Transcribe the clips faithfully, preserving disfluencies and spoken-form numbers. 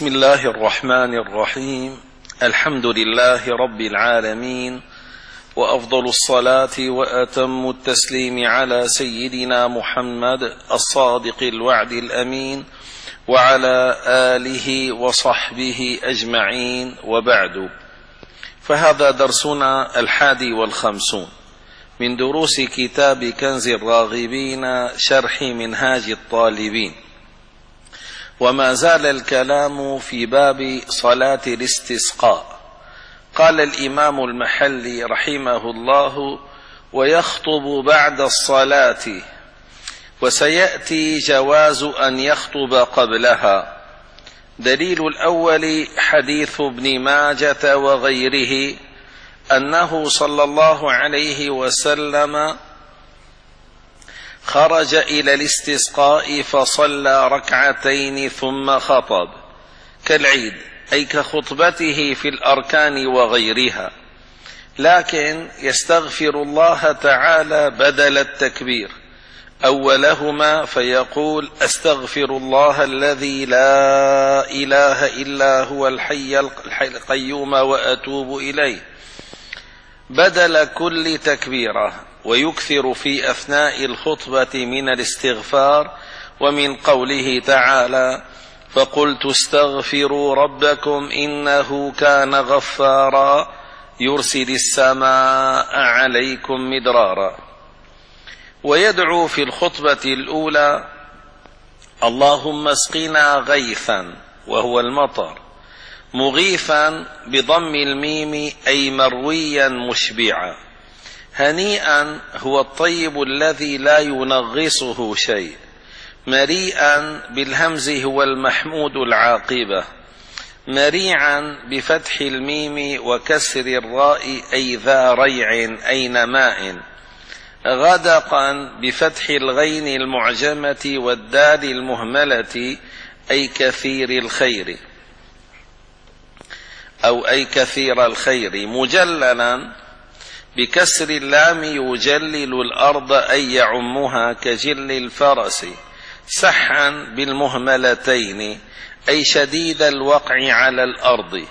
بسم الله الرحمن الرحيم. الحمد لله رب العالمين، وأفضل الصلاة وأتم التسليم على سيدنا محمد الصادق الوعد الأمين وعلى آله وصحبه أجمعين، وبعد، فهذا درسنا الحادي والخمسون من دروس كتاب كنز الراغبين شرح منهاج الطالبين، وما زال الكلام في باب صلاة الاستسقاء. قال الإمام المحلي رحمه الله: ويخطب بعد الصلاة، وسيأتي جواز أن يخطب قبلها. دليل الأول حديث ابن ماجة وغيره أنه صلى الله عليه وسلم خرج إلى الاستسقاء فصلى ركعتين ثم خطب كالعيد، أي كخطبته في الأركان وغيرها، لكن يستغفر الله تعالى بدل التكبير أولهما، فيقول: أستغفر الله الذي لا إله إلا هو الحي القيوم وأتوب إليه، بدل كل تكبيرة، ويكثر في أثناء الخطبة من الاستغفار، ومن قوله تعالى: فقلت استغفروا ربكم إنه كان غفارا يرسل السماء عليكم مدرارا. ويدعو في الخطبة الأولى: اللهم اسقنا غيثا، وهو المطر، مغيثا بضم الميم أي مرويا مشبعا. هنيئا هو الطيب الذي لا ينغصه شيء. مريئا بالهمز هو المحمود العاقبة. مريعا بفتح الميم وكسر الراء أي ذا ريع أي نماء. غدقا بفتح الغين المعجمة والدال المهملة أي كثير الخير أو أي كثير الخير. مجللا بكسر اللام يجلل الأرض أي يعمها كجل الفرس. سحا بالمهملتين أي شديد الوقع على الأرض.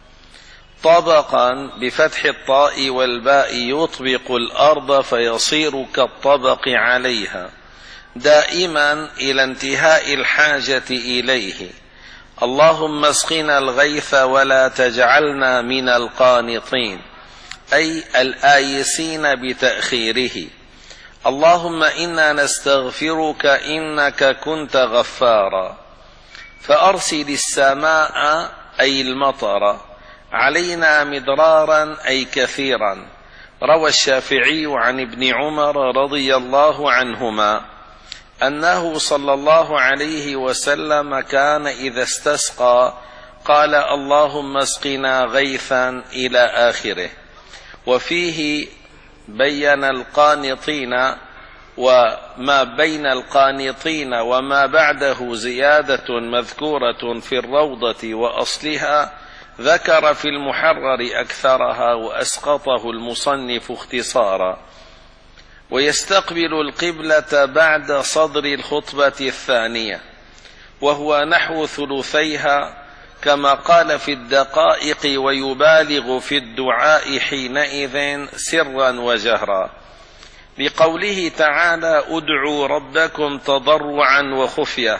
طبقا بفتح الطاء والباء يطبق الأرض فيصير كالطبق عليها، دائما إلى انتهاء الحاجة إليه. اللهم اسقنا الغيث ولا تجعلنا من القانطين، أي الآيسين بتأخيره. اللهم إنا نستغفرك إنك كنت غفارا، فأرسل السماء أي المطر علينا مدرارا أي كثيرا. روى الشافعي عن ابن عمر رضي الله عنهما أنه صلى الله عليه وسلم كان إذا استسقى قال: اللهم اسقنا غيثا إلى آخره. وفيه بين القانطين، وما بين القانطين وما بعده زيادة مذكورة في الروضة وأصلها، ذكر في المحرر أكثرها وأسقطه المصنف اختصارا. ويستقبل القبلة بعد صدر الخطبة الثانية، وهو نحو ثلثيها، كما قال في الدقائق، ويبالغ في الدعاء حينئذ سرا وجهرا، لقوله تعالى: ادعوا ربكم تضرعا وخفية.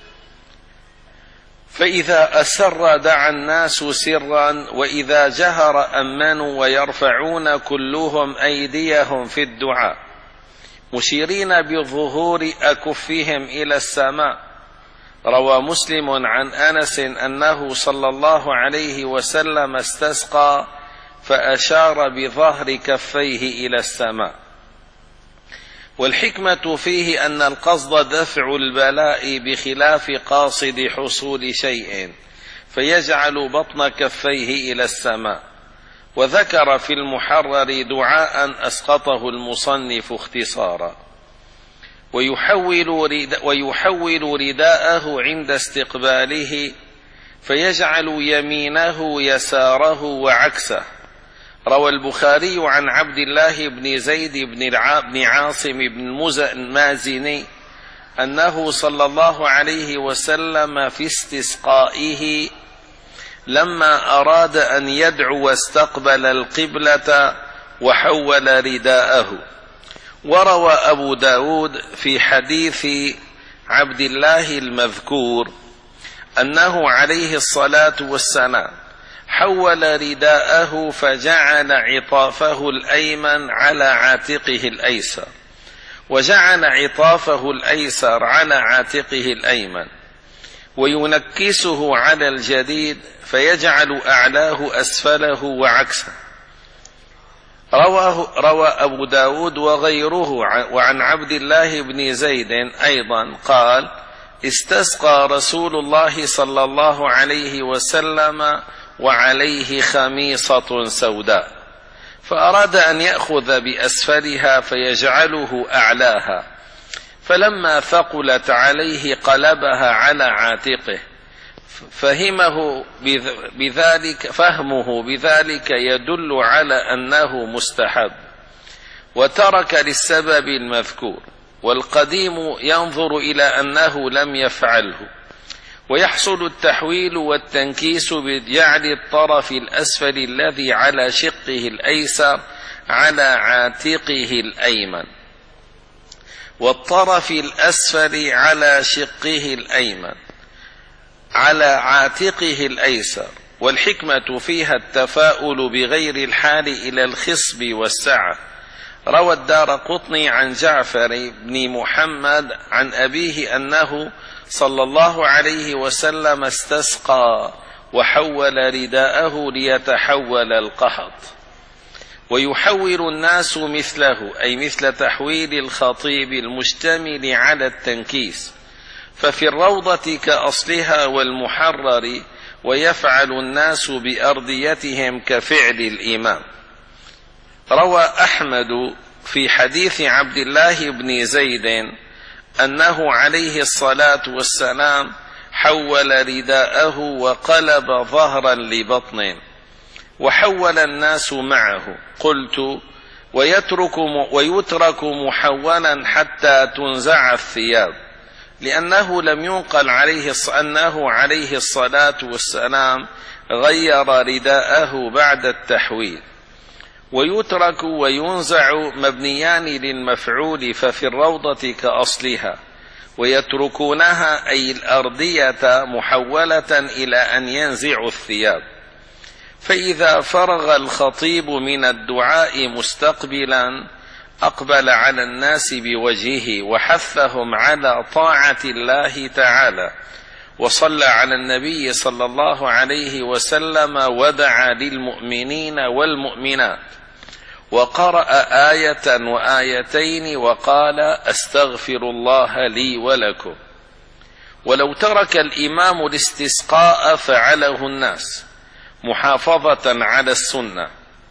فإذا أسر دعا الناس سرا، وإذا جهر أمنوا، ويرفعون كلهم أيديهم في الدعاء مشيرين بظهور أكفهم إلى السماء. روى مسلم عن أنس أنه صلى الله عليه وسلم استسقى فأشار بظهر كفيه إلى السماء. والحكمة فيه أن القصد دفع البلاء بخلاف قاصد حصول شيء، فيجعل بطن كفيه إلى السماء. وذكر في المحرر دعاء أسقطه المصنف اختصارا. ويحول, ردا ويحول رداءه عند استقباله، فيجعل يمينه يساره وعكسه. روى البخاري عن عبد الله بن زيد بن عاصم بن المازني أنه صلى الله عليه وسلم في استسقائه لما أراد أن يدعو واستقبل القبلة وحول رداءه. وروى أبو داود في حديث عبد الله المذكور أنه عليه الصلاة والسلام حول رداءه فجعل عطافه الأيمن على عاتقه الأيسر، وجعل عطافه الأيسر على عاتقه الأيمن، وينكسه على الجديد فيجعل أعلاه أسفله وعكسه. رواه روى أبو داود وغيره وعن عبد الله بن زيد أيضا قال: استسقى رسول الله صلى الله عليه وسلم وعليه خميصة سوداء، فأراد أن يأخذ بأسفلها فيجعله أعلاها، فلما ثقلت عليه قلبها على عاتقه، فهمه بذلك فهمه بذلك يدل على أنه مستحب، وترك للسبب المذكور، والقديم ينظر إلى أنه لم يفعله. ويحصل التحويل والتنكيس بجعل الطرف الأسفل الذي على شقه الأيسر على عاتقه الأيمن، والطرف الأسفل على شقه الأيمن على عاتقه الأيسر. والحكمة فيها التفاؤل بغير الحال إلى الخصب والسعة. روى الدارقطني عن جعفر بن محمد عن أبيه أنه صلى الله عليه وسلم استسقى وحول رداءه ليتحول القحط. ويحول الناس مثله، أي مثل تحويل الخطيب المشتمل على التنكيس، ففي الروضة كأصلها والمحرر، ويفعل الناس بأرضيتهم كفعل الإمام. روى أحمد في حديث عبد الله بن زيد أنه عليه الصلاة والسلام حول رداءه وقلب ظهرا لبطن، وحول الناس معه. قلت: ويترك, ويترك محولا حتى تنزع الثياب، لأنه لم ينقل عليه أنه عليه الصلاة والسلام غير رداءه بعد التحويل. ويترك وينزع مبنيان للمفعول، ففي الروضة كأصلها، ويتركونها أي الأرضية محولة إلى أن ينزعوا الثياب. فإذا فرغ الخطيب من الدعاء مستقبلا أقبل على الناس بوجهه وحثهم على طاعة الله تعالى، وصلى على النبي صلى الله عليه وسلم ودعا للمؤمنين والمؤمنات، وقرأ آية وآيتين وقال: أستغفر الله لي ولكم. ولو ترك الإمام الاستسقاء فعله الناس محافظة على السنة،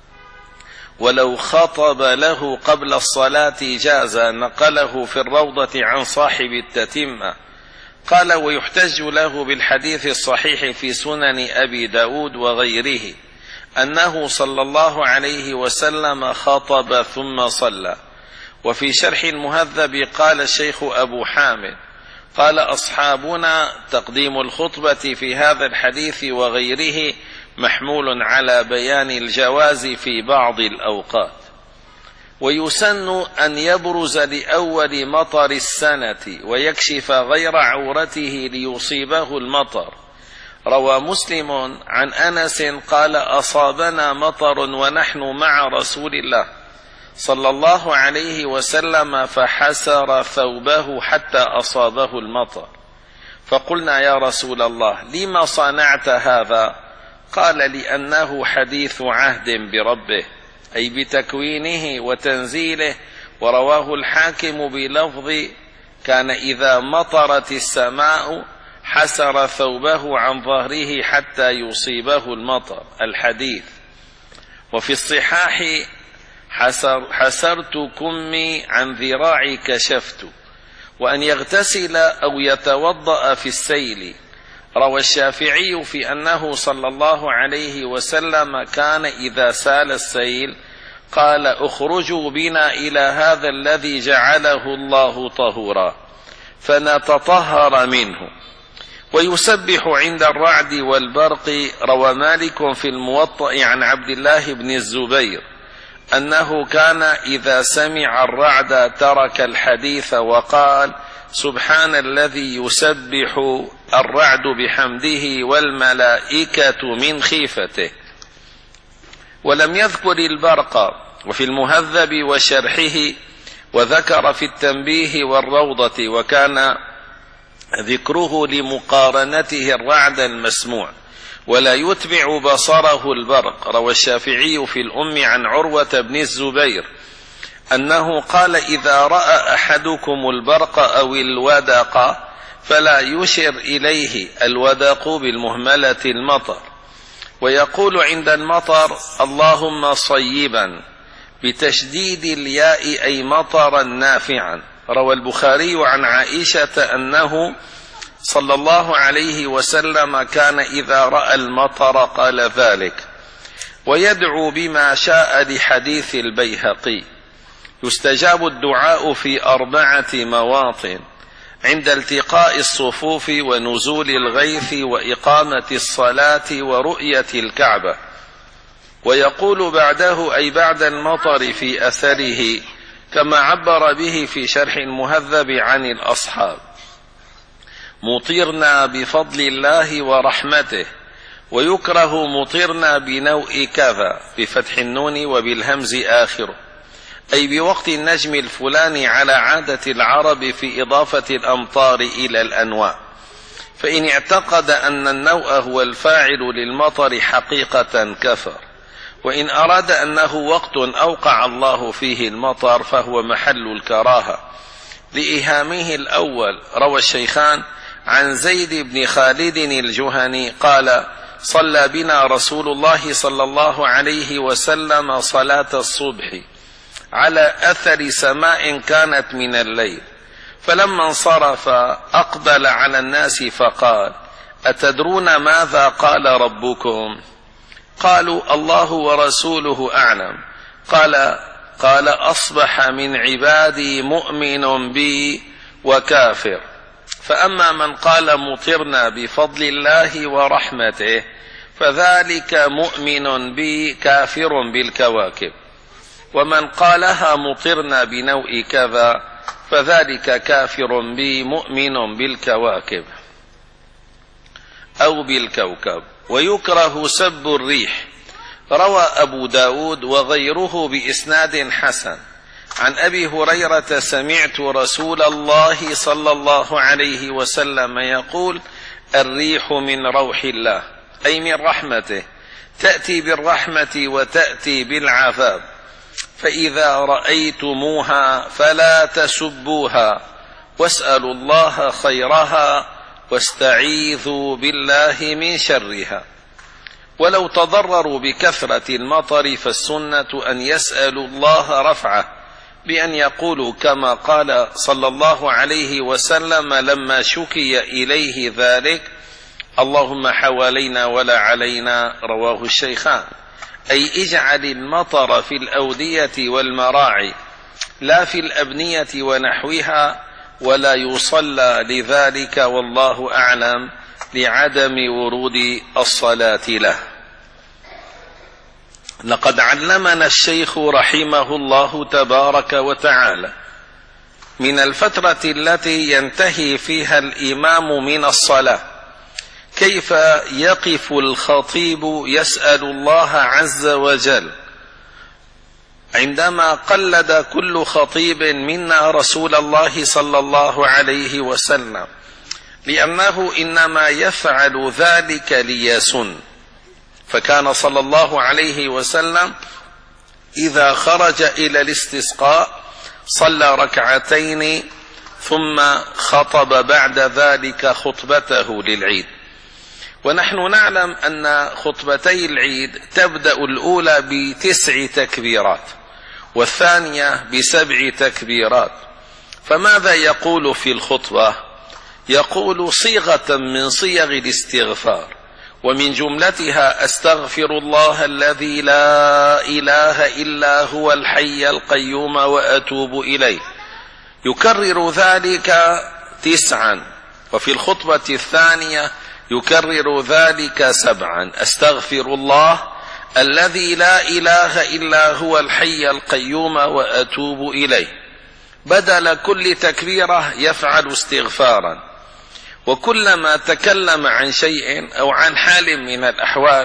ولو خطب له قبل الصلاة جاز، نقله في الروضة عن صاحب التتمة. قال: ويحتج له بالحديث الصحيح في سنن أبي داود وغيره أنه صلى الله عليه وسلم خطب ثم صلى. وفي شرح المهذب قال الشيخ أبو حامد: قال أصحابنا: تقديم الخطبة في هذا الحديث وغيره محمول على بيان الجواز في بعض الأوقات. ويسن أن يبرز لأول مطر السنة ويكشف غير عورته ليصيبه المطر. روى مسلم عن أنس قال: أصابنا مطر ونحن مع رسول الله صلى الله عليه وسلم فحسر ثوبه حتى أصابه المطر، فقلنا: يا رسول الله، لما صنعت هذا؟ قال: لأنه حديث عهد بربه، أي بتكوينه وتنزيله. ورواه الحاكم بلفظ: كان إذا مطرت السماء حسر ثوبه عن ظهره حتى يصيبه المطر، الحديث. وفي الصحاح: حسر حسرت كمي عن ذراعي كشفت. وأن يغتسل أو يتوضأ في السيل. روى الشافعي في أنه صلى الله عليه وسلم كان إذا سال السيل قال: اخرجوا بنا إلى هذا الذي جعله الله طهورا فنتطهر منه. ويسبح عند الرعد والبرق. روى مالك في الموطأ عن عبد الله بن الزبير أنه كان إذا سمع الرعد ترك الحديث وقال: سبحان الذي يسبح الرعد بحمده والملائكة من خيفته. ولم يذكر البرق. وفي المهذب وشرحه وذكر في التنبيه والروضة، وكان ذكره لمقارنته الرعد المسموع، ولا يتبع بصره البرق. روى الشافعي في الأم عن عروة بن الزبير أنه قال: إذا رأى أحدكم البرق أو الودق فلا يشر إليه، الودق بالمهملة المطر، ويقول عند المطر: اللهم صيبا، بتشديد الياء، أي مطرا نافعا. روى البخاري عن عائشة أنه صلى الله عليه وسلم كان إذا رأى المطر قال ذلك. ويدعو بما شاء لحديث البيهقي: يستجاب الدعاء في أربعة مواطن: عند التقاء الصفوف ونزول الغيث وإقامة الصلاة ورؤية الكعبة. ويقول بعده، أي بعد المطر، في أثره، كما عبر به في شرح المهذب عن الأصحاب: مطرنا بفضل الله ورحمته. ويكره مطرنا بنوء كذا بفتح النون وبالهمز آخره، أي بوقت النجم الفلاني، على عادة العرب في إضافة الأمطار إلى الأنواء. فإن اعتقد أن النوء هو الفاعل للمطر حقيقة كفر. وإن أراد أنه وقت أوقع الله فيه المطر فهو محل الكراهة لإيهامه الأول. روى الشيخان عن زيد بن خالد الجهني قال: صلى بنا رسول الله صلى الله عليه وسلم صلاة الصبح على أثر سماء كانت من الليل، فلما انصرف أقبل على الناس فقال: أتدرون ماذا قال ربكم؟ قالوا: الله ورسوله أعلم. قال قال أصبح من عبادي مؤمن بي وكافر. فأما من قال مطرنا بفضل الله ورحمته فذلك مؤمن بي كافر بالكواكب، ومن قالها مطرنا بنوء كذا فذلك كافر بي مؤمن بالكواكب أو بالكوكب. ويكره سب الريح. روى أبو داود وغيره بإسناد حسن عن أبي هريرة: سمعت رسول الله صلى الله عليه وسلم يقول: الريح من روح الله، أي من رحمته، تأتي بالرحمة وتأتي بالعذاب، فإذا رأيتموها فلا تسبوها، واسألوا الله خيرها، واستعيذوا بالله من شرها. ولو تضرروا بكثرة المطر فالسنة أن يسألوا الله رفعه، بأن يقولوا كما قال صلى الله عليه وسلم لما شكي إليه ذلك: اللهم حوالينا ولا علينا. رواه الشيخان. أي اجعل المطر في الأودية والمراعي لا في الأبنية ونحوها، ولا يصلى لذلك والله أعلم لعدم ورود الصلاة له. لقد علمنا الشيخ رحمه الله تبارك وتعالى من الفترة التي ينتهي فيها الإمام من الصلاة كيف يقف الخطيب يسأل الله عز وجل، عندما قلد كل خطيب منا رسول الله صلى الله عليه وسلم، لأنه إنما يفعل ذلك ليسن. فكان صلى الله عليه وسلم إذا خرج إلى الاستسقاء صلى ركعتين ثم خطب بعد ذلك خطبته للعيد. ونحن نعلم أن خطبتي العيد تبدأ الأولى بتسع تكبيرات والثانية بسبع تكبيرات. فماذا يقول في الخطبة؟ يقول صيغة من صيغ الاستغفار، ومن جملتها: أستغفر الله الذي لا إله إلا هو الحي القيوم وأتوب إليه. يكرر ذلك تسعا، وفي الخطبة الثانية يكرر ذلك سبعا: أستغفر الله الذي لا إله إلا هو الحي القيوم وأتوب إليه. بدل كل تكبيرة يفعل استغفارا، وكلما تكلم عن شيء أو عن حال من الأحوال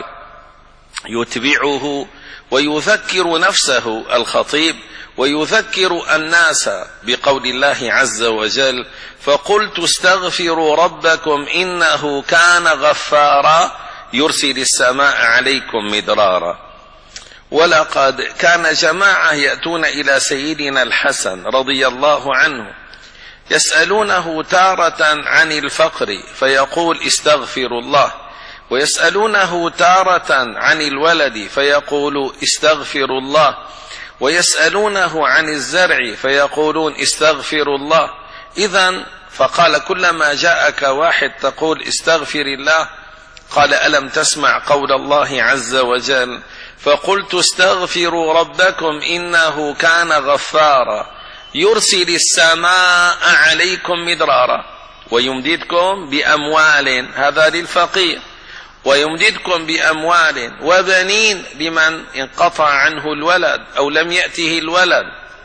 يتبعه ويذكر نفسه الخطيب ويذكر الناس بقول الله عز وجل: فقلت استغفروا ربكم إنه كان غفارا يرسل السماء عليكم مدرارا. ولقد كان جماعة يأتون إلى سيدنا الحسن رضي الله عنه يسألونه تارة عن الفقر فيقول: استغفر الله، ويسألونه تارة عن الولد فيقول: استغفر الله، ويسألونه عن الزرع فيقولون: استغفر الله. إذن فقال: كلما جاءك واحد تقول استغفر الله، قال: ألم تسمع قول الله عز وجل: فقلت استغفروا ربكم إنه كان غفارا يرسل السماء عليكم مدرارا ويمددكم بأموال، هذا للفقير، ويمددكم بأموال وبنين لمن انقطع عنه الولد أو لم يأته الولد،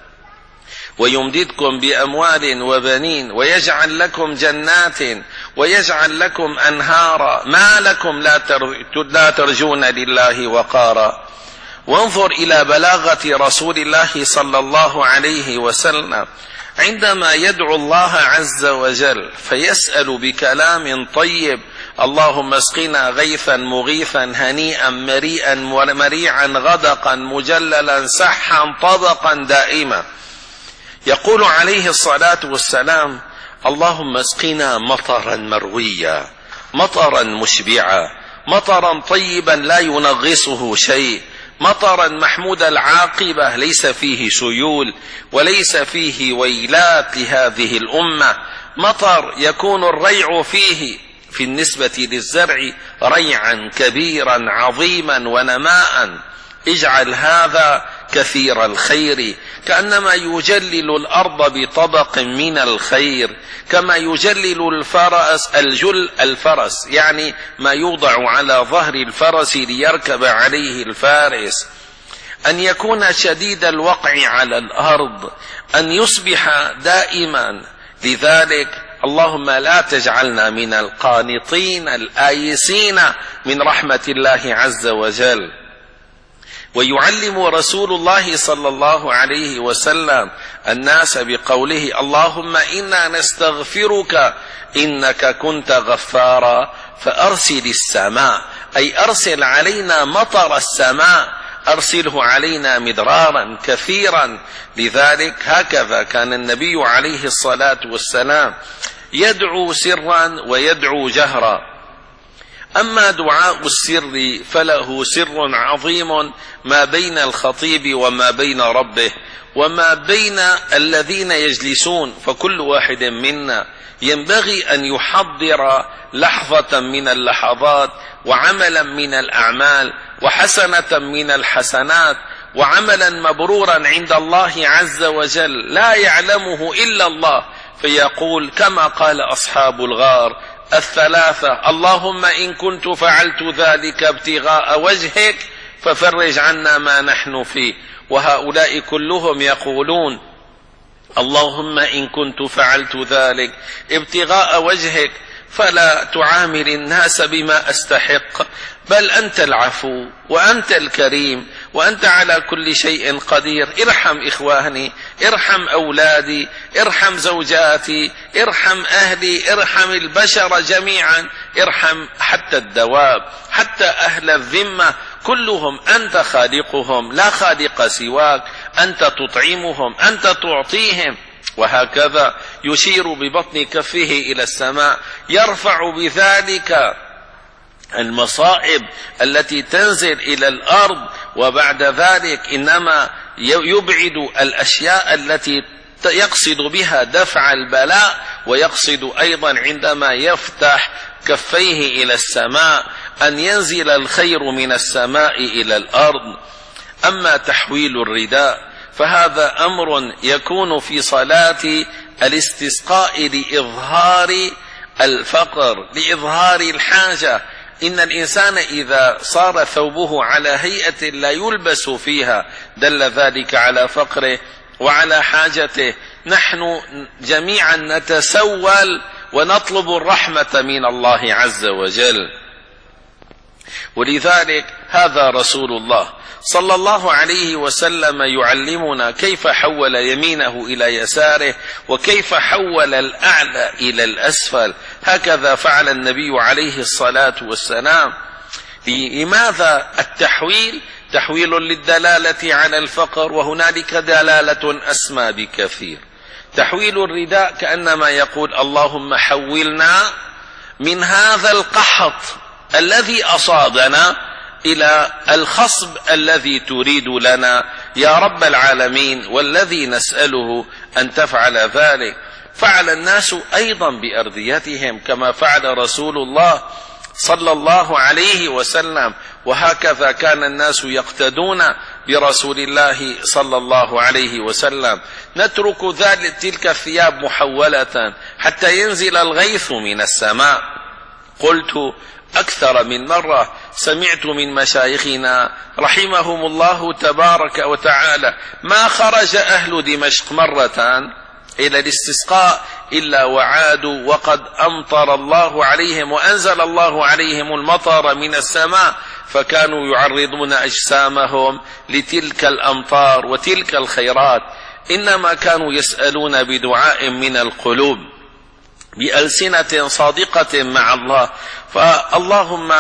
ويمددكم بأموال وبنين ويجعل لكم جنات ويجعل لكم أنهارا ما لكم لا ترجون لله وقارا. وانظر إلى بلاغة رسول الله صلى الله عليه وسلم عندما يدعو الله عز وجل فيسأل بكلام طيب: اللهم اسقنا غيثا مغيثا هنيئا مريئا مريعا غدقا مجللا سحا طبقا دائما. يقول عليه الصلاة والسلام: اللهم اسقنا مطرا مرويا، مطرا مشبعا، مطرا طيبا لا ينغصه شيء، مطرا محمود العاقبة ليس فيه سيول وليس فيه ويلات لهذه الأمة، مطر يكون الريع فيه في النسبة للزرع ريعا كبيرا عظيما ونماء. اجعل هذا كثير الخير، كأنما يجلل الأرض بطبق من الخير، كما يجلل الفرس الجل الفرس يعني ما يوضع على ظهر الفرس ليركب عليه الفارس، أن يكون شديد الوقع على الأرض، أن يصبح دائما. لذلك اللهم لا تجعلنا من القانطين الآيسين من رحمة الله عز وجل. ويعلم رسول الله صلى الله عليه وسلم الناس بقوله: اللهم إنا نستغفرك إنك كنت غفارا فأرسل السماء، أي أرسل علينا مطر السماء، أرسله علينا مدرارا كثيرا. لذلك هكذا كان النبي عليه الصلاة والسلام يدعو سرا ويدعو جهرا. أما دعاء السر فله سر عظيم ما بين الخطيب وما بين ربه وما بين الذين يجلسون، فكل واحد منا ينبغي أن يحضر لحظة من اللحظات وعملا من الأعمال وحسنة من الحسنات وعملا مبرورا عند الله عز وجل لا يعلمه إلا الله، فيقول كما قال أصحاب الغار الثلاثة: اللهم إن كنت فعلت ذلك ابتغاء وجهك ففرج عنا ما نحن فيه. وهؤلاء كلهم يقولون: اللهم إن كنت فعلت ذلك ابتغاء وجهك فلا تعامل الناس بما أستحق، بل أنت العفو وأنت الكريم وأنت على كل شيء قدير. ارحم إخواني، ارحم أولادي، ارحم زوجاتي، ارحم أهلي، ارحم البشر جميعا، ارحم حتى الدواب، حتى أهل الذمة كلهم أنت خالقهم لا خالق سواك، أنت تطعمهم، أنت تعطيهم. وهكذا يشير ببطن كفه إلى السماء، يرفع بذلك المصائب التي تنزل إلى الأرض، وبعد ذلك إنما يبعد الأشياء التي يقصد بها دفع البلاء، ويقصد أيضا عندما يفتح كفيه إلى السماء أن ينزل الخير من السماء إلى الأرض. أما تحويل الرداء فهذا أمر يكون في صلاة الاستسقاء لإظهار الفقر لإظهار الحاجة. إن الإنسان إذا صار ثوبه على هيئة لا يلبس فيها دل ذلك على فقره وعلى حاجته. نحن جميعا نتسول ونطلب الرحمة من الله عز وجل، ولذلك هذا رسول الله صلى الله عليه وسلم يعلمنا كيف حول يمينه إلى يساره وكيف حول الأعلى إلى الأسفل. هكذا فعل النبي عليه الصلاة والسلام. لماذا التحويل؟ تحويل للدلالة على الفقر، وهنالك دلالة أسمى بكثير. تحويل الرداء كأنما يقول اللهم حولنا من هذا القحط الذي أصابنا إلى الخصب الذي تريد لنا يا رب العالمين، والذي نسأله أن تفعل ذلك. فعل الناس أيضا بأرديتهم كما فعل رسول الله صلى الله عليه وسلم، وهكذا كان الناس يقتدون برسول الله صلى الله عليه وسلم. نترك ذلك تلك الثياب محولة حتى ينزل الغيث من السماء. قلت أكثر من مرة، سمعت من مشايخنا رحمهم الله تبارك وتعالى ما خرج أهل دمشق مرة إلى الاستسقاء إلا وعادوا وقد أمطر الله عليهم وأنزل الله عليهم المطر من السماء، فكانوا يعرضون أجسامهم لتلك الأمطار وتلك الخيرات. إنما كانوا يسألون بدعاء من القلوب بألسنة صادقة مع الله. فاللهم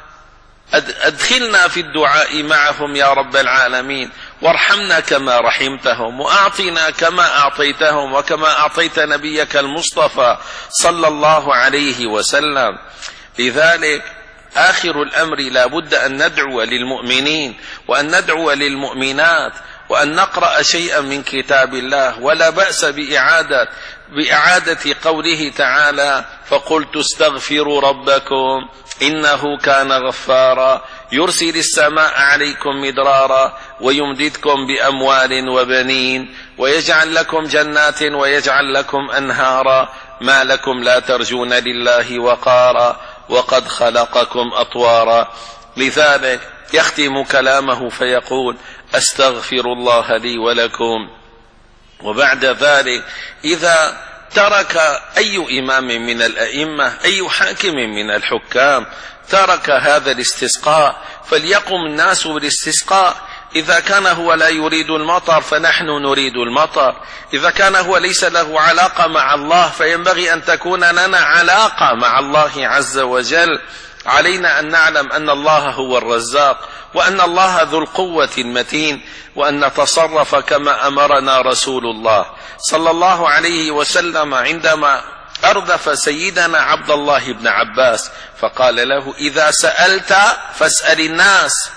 أدخلنا في الدعاء معهم يا رب العالمين، وارحمنا كما رحمتهم، وأعطنا كما أعطيتهم وكما أعطيت نبيك المصطفى صلى الله عليه وسلم. لذلك آخر الأمر لا بد أن ندعو للمؤمنين وأن ندعو للمؤمنات وأن نقرأ شيئا من كتاب الله، ولا بأس بإعادة بإعادة قوله تعالى فقلت استغفروا ربكم إنه كان غفارا يرسل السماء عليكم مدرارا ويمددكم بأموال وبنين ويجعل لكم جنات ويجعل لكم أنهارا ما لكم لا ترجون لله وقارا وقد خلقكم أطوارا. لذلك يختم كلامه فيقول أستغفر الله لي ولكم. وبعد ذلك إذا ترك أي إمام من الأئمة أي حاكم من الحكام ترك هذا الاستسقاء فليقم الناس بالاستسقاء. إذا كان هو لا يريد المطر فنحن نريد المطر، إذا كان هو ليس له علاقة مع الله فينبغي أن تكون لنا علاقة مع الله عز وجل. علينا أن نعلم أن الله هو الرزاق وأن الله ذو القوة المتين، وأن نتصرف كما أمرنا رسول الله صلى الله عليه وسلم عندما أردف سيدنا عبد الله بن عباس فقال له إذا سألت فاسأل الناس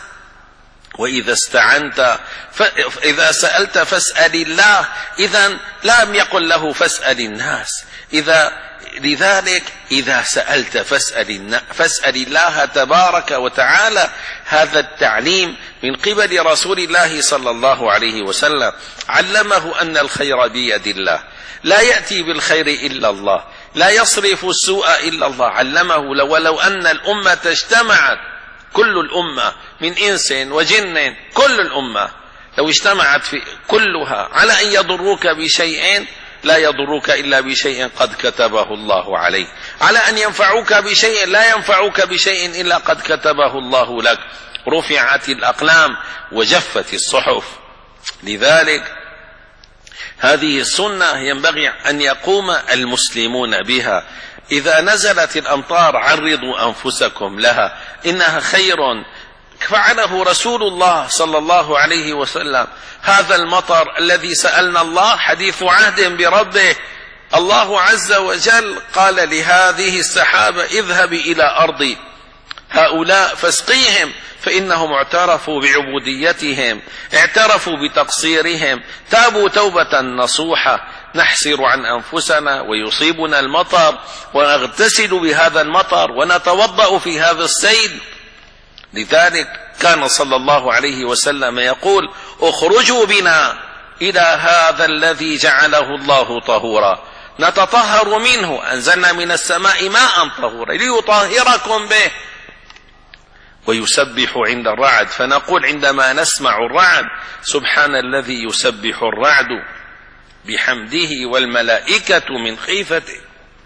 وإذا استعنت فإذا سألت فاسأل الله. إذن لم يقل له فاسأل الناس. إذا لذلك إذا سألت فاسأل, فاسأل الله تبارك وتعالى. هذا التعليم من قبل رسول الله صلى الله عليه وسلم علمه أن الخير بيد الله، لا يأتي بالخير إلا الله، لا يصرف السوء إلا الله. علمه ولو أن الأمة اجتمعت كل الأمة من إنس وجن كل الأمة لو اجتمعت في كلها على أن يضروك بشيء لا يضروك إلا بشيء قد كتبه الله عليك، على أن ينفعوك بشيء لا ينفعوك بشيء إلا قد كتبه الله لك. رفعت الأقلام وجفت الصحف. لذلك هذه السنة ينبغي أن يقوم المسلمون بها. إذا نزلت الأمطار عرضوا أنفسكم لها، إنها خير. فعله رسول الله صلى الله عليه وسلم. هذا المطر الذي سألنا الله حديث عهد بربه. الله عز وجل قال لهذه السحابة اذهب إلى أرض هؤلاء فاسقيهم فإنهم اعترفوا بعبوديتهم، اعترفوا بتقصيرهم، تابوا توبة نصوحة. نحسر عن أنفسنا ويصيبنا المطر ونغتسل بهذا المطر ونتوضأ في هذا السيل. لذلك كان صلى الله عليه وسلم يقول اخرجوا بنا إلى هذا الذي جعله الله طهورا. نتطهر منه، أنزلنا من السماء ماء طهورا ليطهركم به. ويسبح عند الرعد، فنقول عندما نسمع الرعد: سبحان الذي يسبح الرعد بحمده والملائكة من خيفته.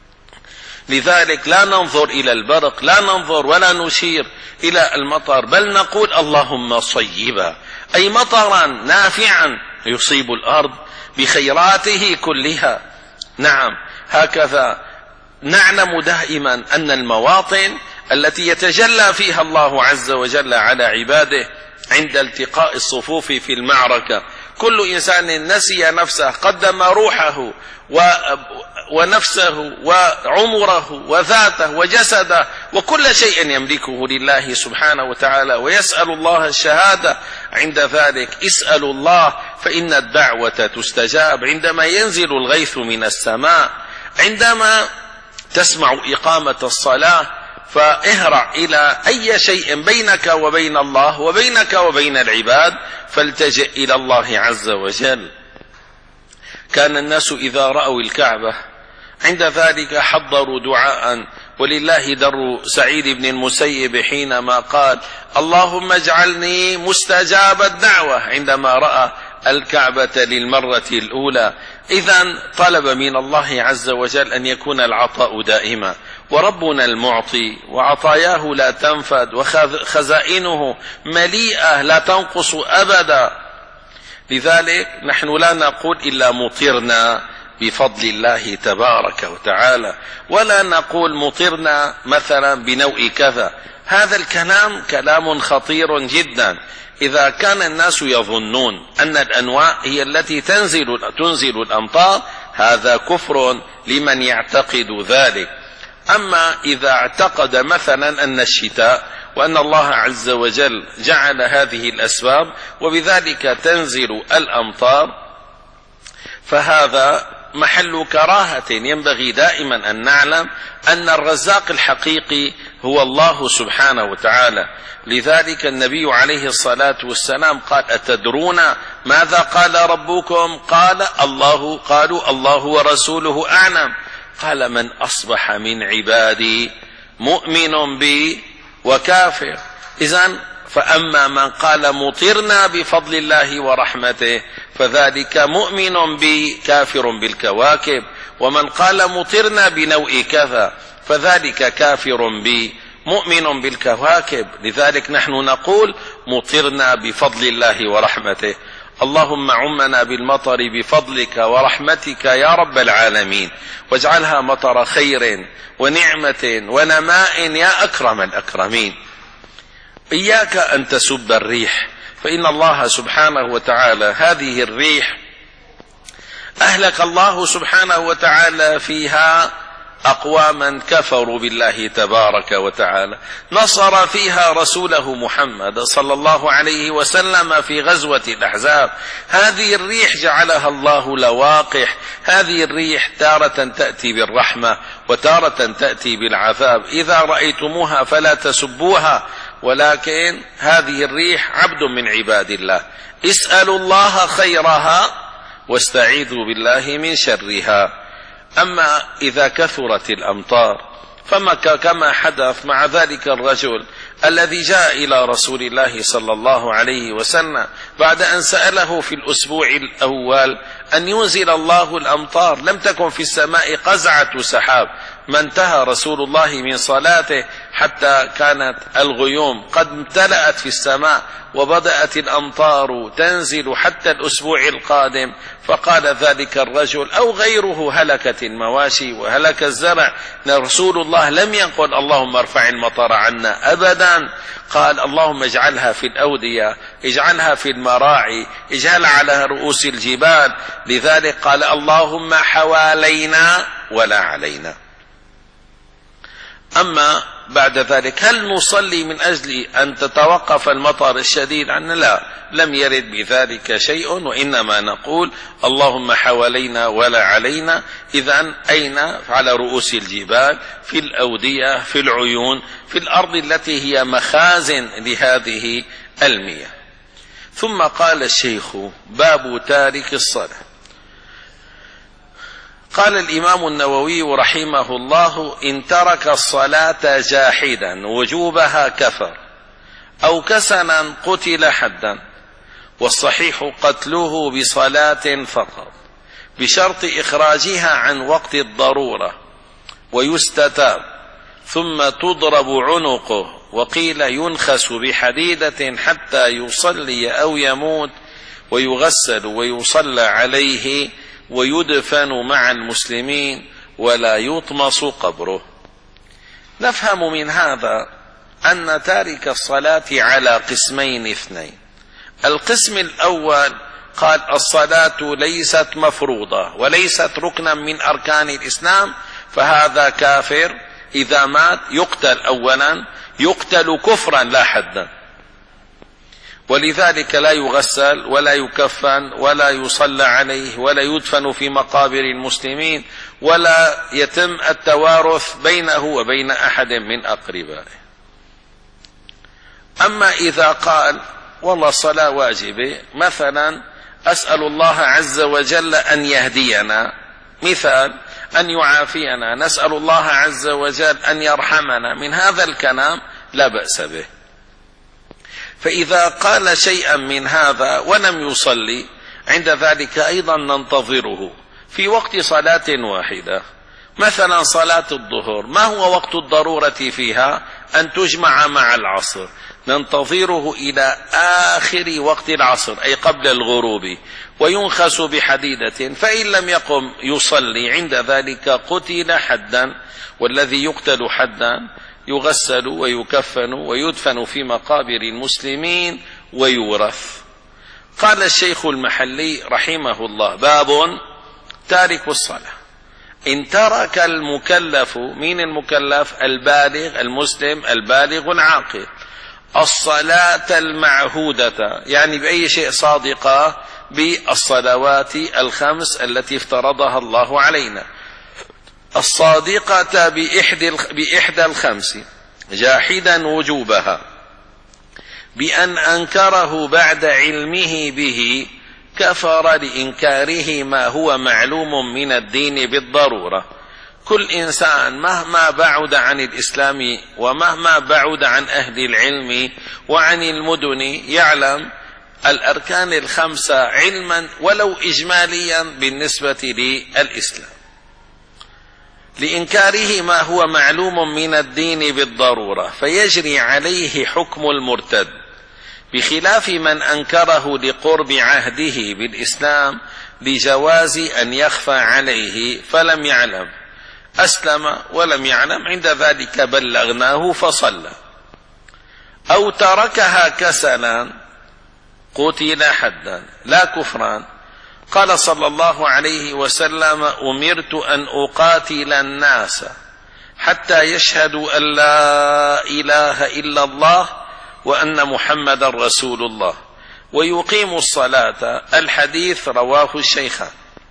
لذلك لا ننظر إلى البرق، لا ننظر ولا نشير إلى المطر، بل نقول: اللهم صيبا، أي مطرا نافعا يصيب الأرض بخيراته كلها. نعم، هكذا نعلم دائما أن المواطن التي يتجلى فيها الله عز وجل على عباده عند التقاء الصفوف في المعركة. كل إنسان نسي نفسه، قدم روحه و ونفسه وعمره وذاته وجسده وكل شيء يملكه لله سبحانه وتعالى، ويسأل الله الشهادة. عند ذلك اسألوا الله، فإن الدعوة تستجاب. عندما ينزل الغيث من السماء، عندما تسمع إقامة الصلاة، فاهرع إلى أي شيء بينك وبين الله وبينك وبين العباد، فالتجئ إلى الله عز وجل. كان الناس إذا رأوا الكعبة عند ذلك حضروا دعاء، ولله در سعيد بن المسيب حينما قال: اللهم اجعلني مستجاب الدعوة، عندما رأى الكعبة للمرة الأولى. إذن طلب من الله عز وجل أن يكون العطاء دائما، وربنا المعطي وعطاياه لا تنفد، وخزائنه مليئة لا تنقص أبدا. لذلك نحن لا نقول إلا مطرنا بفضل الله تبارك وتعالى، ولا نقول مطرنا مثلا بنوع كذا. هذا الكلام كلام خطير جدا. إذا كان الناس يظنون أن الأنواع هي التي تنزل تنزل الأمطار، هذا كفر لمن يعتقد ذلك. أما إذا اعتقد مثلا أن الشتاء وأن الله عز وجل جعل هذه الأسباب وبذلك تنزل الأمطار، فهذا محل كراهة. ينبغي دائما أن نعلم أن الرزاق الحقيقي هو الله سبحانه وتعالى. لذلك النبي عليه الصلاة والسلام قال: أتدرون ماذا قال ربكم؟ قال: الله. قالوا: الله ورسوله أعلم. قال: من أصبح من عبادي مؤمن بي وكافر. إذن فأما من قال مطرنا بفضل الله ورحمته فذلك مؤمن بي كافر بالكواكب، ومن قال مطرنا بنوع كذا فذلك كافر بي مؤمن بالكواكب. لذلك نحن نقول مطرنا بفضل الله ورحمته. اللهم عمنا بالمطر بفضلك ورحمتك يا رب العالمين، واجعلها مطر خير ونعمة ونماء يا أكرم الأكرمين. إياك أن تسب الريح، فإن الله سبحانه وتعالى هذه الريح أهلك الله سبحانه وتعالى فيها أقواما كفروا بالله تبارك وتعالى، نصر فيها رسوله محمد صلى الله عليه وسلم في غزوة الأحزاب. هذه الريح جعلها الله لواقح. هذه الريح تارة تأتي بالرحمة وتارة تأتي بالعذاب. إذا رأيتموها فلا تسبوها، ولكن هذه الريح عبد من عباد الله. اسألوا الله خيرها واستعيذوا بالله من شرها. أما إذا كثرت الأمطار فما كما حدث مع ذلك الرجل الذي جاء إلى رسول الله صلى الله عليه وسلم بعد أن سأله في الأسبوع الأول أن ينزل الله الأمطار، لم تكن في السماء قزعة سحاب، ما انتهى رسول الله من صلاته حتى كانت الغيوم قد امتلأت في السماء وبدأت الأمطار تنزل حتى الأسبوع القادم. فقال ذلك الرجل أو غيره: هلكت المواشي وهلك الزرع. رسول الله لم يقل اللهم ارفع المطر عنا أبدا، قال اللهم اجعلها في الأودية، اجعلها في المراعي، اجعل على رؤوس الجبال. لذلك قال اللهم حوالينا ولا علينا. أما بعد ذلك هل نصلي من أجل أن تتوقف المطر الشديد عنا؟ لا، لم يرد بذلك شيء، وإنما نقول اللهم حوالينا ولا علينا. إذن أين؟ على رؤوس الجبال، في الأودية، في العيون، في الأرض التي هي مخازن لهذه المياه. ثم قال الشيخ: باب تارك الصلاة. قال الإمام النووي رحمه الله: إن ترك الصلاة جاحدا وجوبها كفر، أو كسلا قتل حدا، والصحيح قتله بصلاة فقط بشرط إخراجها عن وقت الضرورة، ويستتاب ثم تضرب عنقه، وقيل ينخس بحديدة حتى يصلي أو يموت، ويغسل ويصلى عليه ويدفن مع المسلمين ولا يطمس قبره. نفهم من هذا أن تارك الصلاة على قسمين اثنين. القسم الأول قال الصلاة ليست مفروضة وليست ركنا من أركان الإسلام، فهذا كافر إذا مات يقتل، أولا يقتل كفرا لا حدا، ولذلك لا يغسل ولا يكفن ولا يصلى عليه ولا يدفن في مقابر المسلمين، ولا يتم التوارث بينه وبين أحد من أقربائه. أما إذا قال والله الصلاة واجبة، مثلا أسأل الله عز وجل أن يهدينا، مثال أن يعافينا، نسأل الله عز وجل أن يرحمنا، من هذا الكلام لا بأس به. فإذا قال شيئا من هذا ولم يصلي، عند ذلك أيضا ننتظره في وقت صلاة واحدة. مثلا صلاة الظهر ما هو وقت الضرورة فيها؟ أن تجمع مع العصر، ننتظره إلى آخر وقت العصر أي قبل الغروب، وينخس بحديدة، فإن لم يقم يصلي عند ذلك قتل حدا، والذي يقتل حدا يغسل ويكفن ويدفن في مقابر المسلمين ويورث. قال الشيخ المحلي رحمه الله: باب تارك الصلاة. إن ترك المكلف، مين المكلف؟ البالغ المسلم البالغ العاقل، الصلاة المعهودة، يعني بأي شيء صادقة، بالصلوات الخمس التي افترضها الله علينا، الصادقة بإحدى بإحدى الخمس، جاحدا وجوبها بأن أنكره بعد علمه به، كفر لإنكاره ما هو معلوم من الدين بالضرورة. كل إنسان مهما بعد عن الإسلام ومهما بعد عن أهل العلم وعن المدن يعلم الأركان الخمسة علما ولو إجماليا بالنسبة للإسلام، لإنكاره ما هو معلوم من الدين بالضرورة، فيجري عليه حكم المرتد، بخلاف من أنكره لقرب عهده بالإسلام لجواز أن يخفى عليه فلم يعلم، أسلم ولم يعلم، عند ذلك بلغناه فصلى. أو تركها كسلا قتل حدا لا كفران. قال صلى الله عليه وسلم: أمرت أن أقاتل الناس حتى يشهدوا أن لا إله إلا الله وأن محمد رسول الله ويقيموا الصلاة. الحديث رواه الشيخان.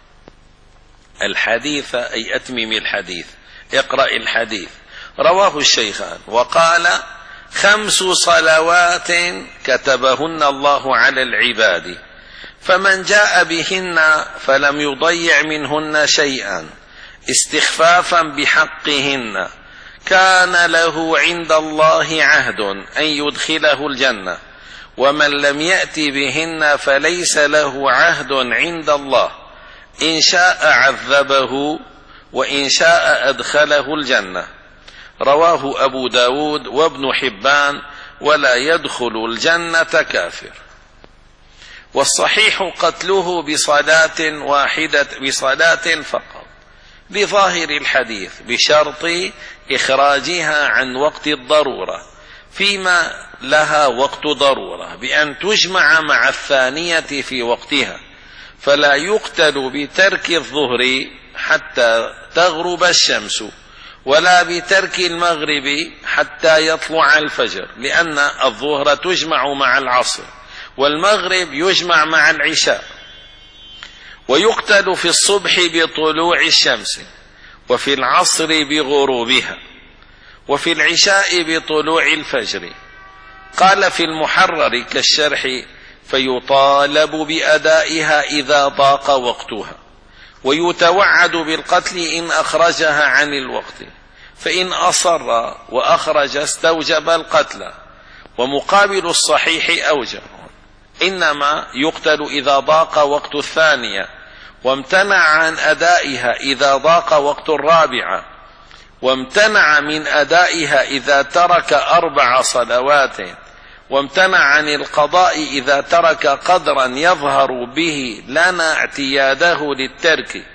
الحديث أي أتمم الحديث، اقرأ الحديث. رواه الشيخان. وقال: خمس صلوات كتبهن الله على العباد، فمن جاء بهن فلم يضيع منهن شيئا استخفافا بحقهن كان له عند الله عهد أن يدخله الجنة، ومن لم يأت بهن فليس له عهد عند الله، إن شاء عذبه وإن شاء أدخله الجنة. رواه أبو داود وابن حبان. ولا يدخل الجنة كافر. والصحيح قتله بصلاة واحدة، بصلاة فقط، بظاهر الحديث، بشرط إخراجها عن وقت الضرورة فيما لها وقت ضرورة، بأن تجمع مع الثانية في وقتها، فلا يقتل بترك الظهر حتى تغرب الشمس، ولا بترك المغرب حتى يطلع الفجر، لأن الظهر تجمع مع العصر والمغرب يجمع مع العشاء. ويقتل في الصبح بطلوع الشمس، وفي العصر بغروبها، وفي العشاء بطلوع الفجر. قال في المحرر كالشرح: فيطالب بأدائها إذا ضاق وقتها. ويتوعد بالقتل إن أخرجها عن الوقت، فإن أصر وأخرج استوجب القتل. ومقابل الصحيح أوجه، إنما يقتل إذا ضاق وقت الثانية، وامتنع عن أدائها إذا ضاق وقت الرابعة، وامتنع من أدائها إذا ترك أربع صلوات، وامتنع عن القضاء إذا ترك قدرا يظهر به لنا اعتياده للترك.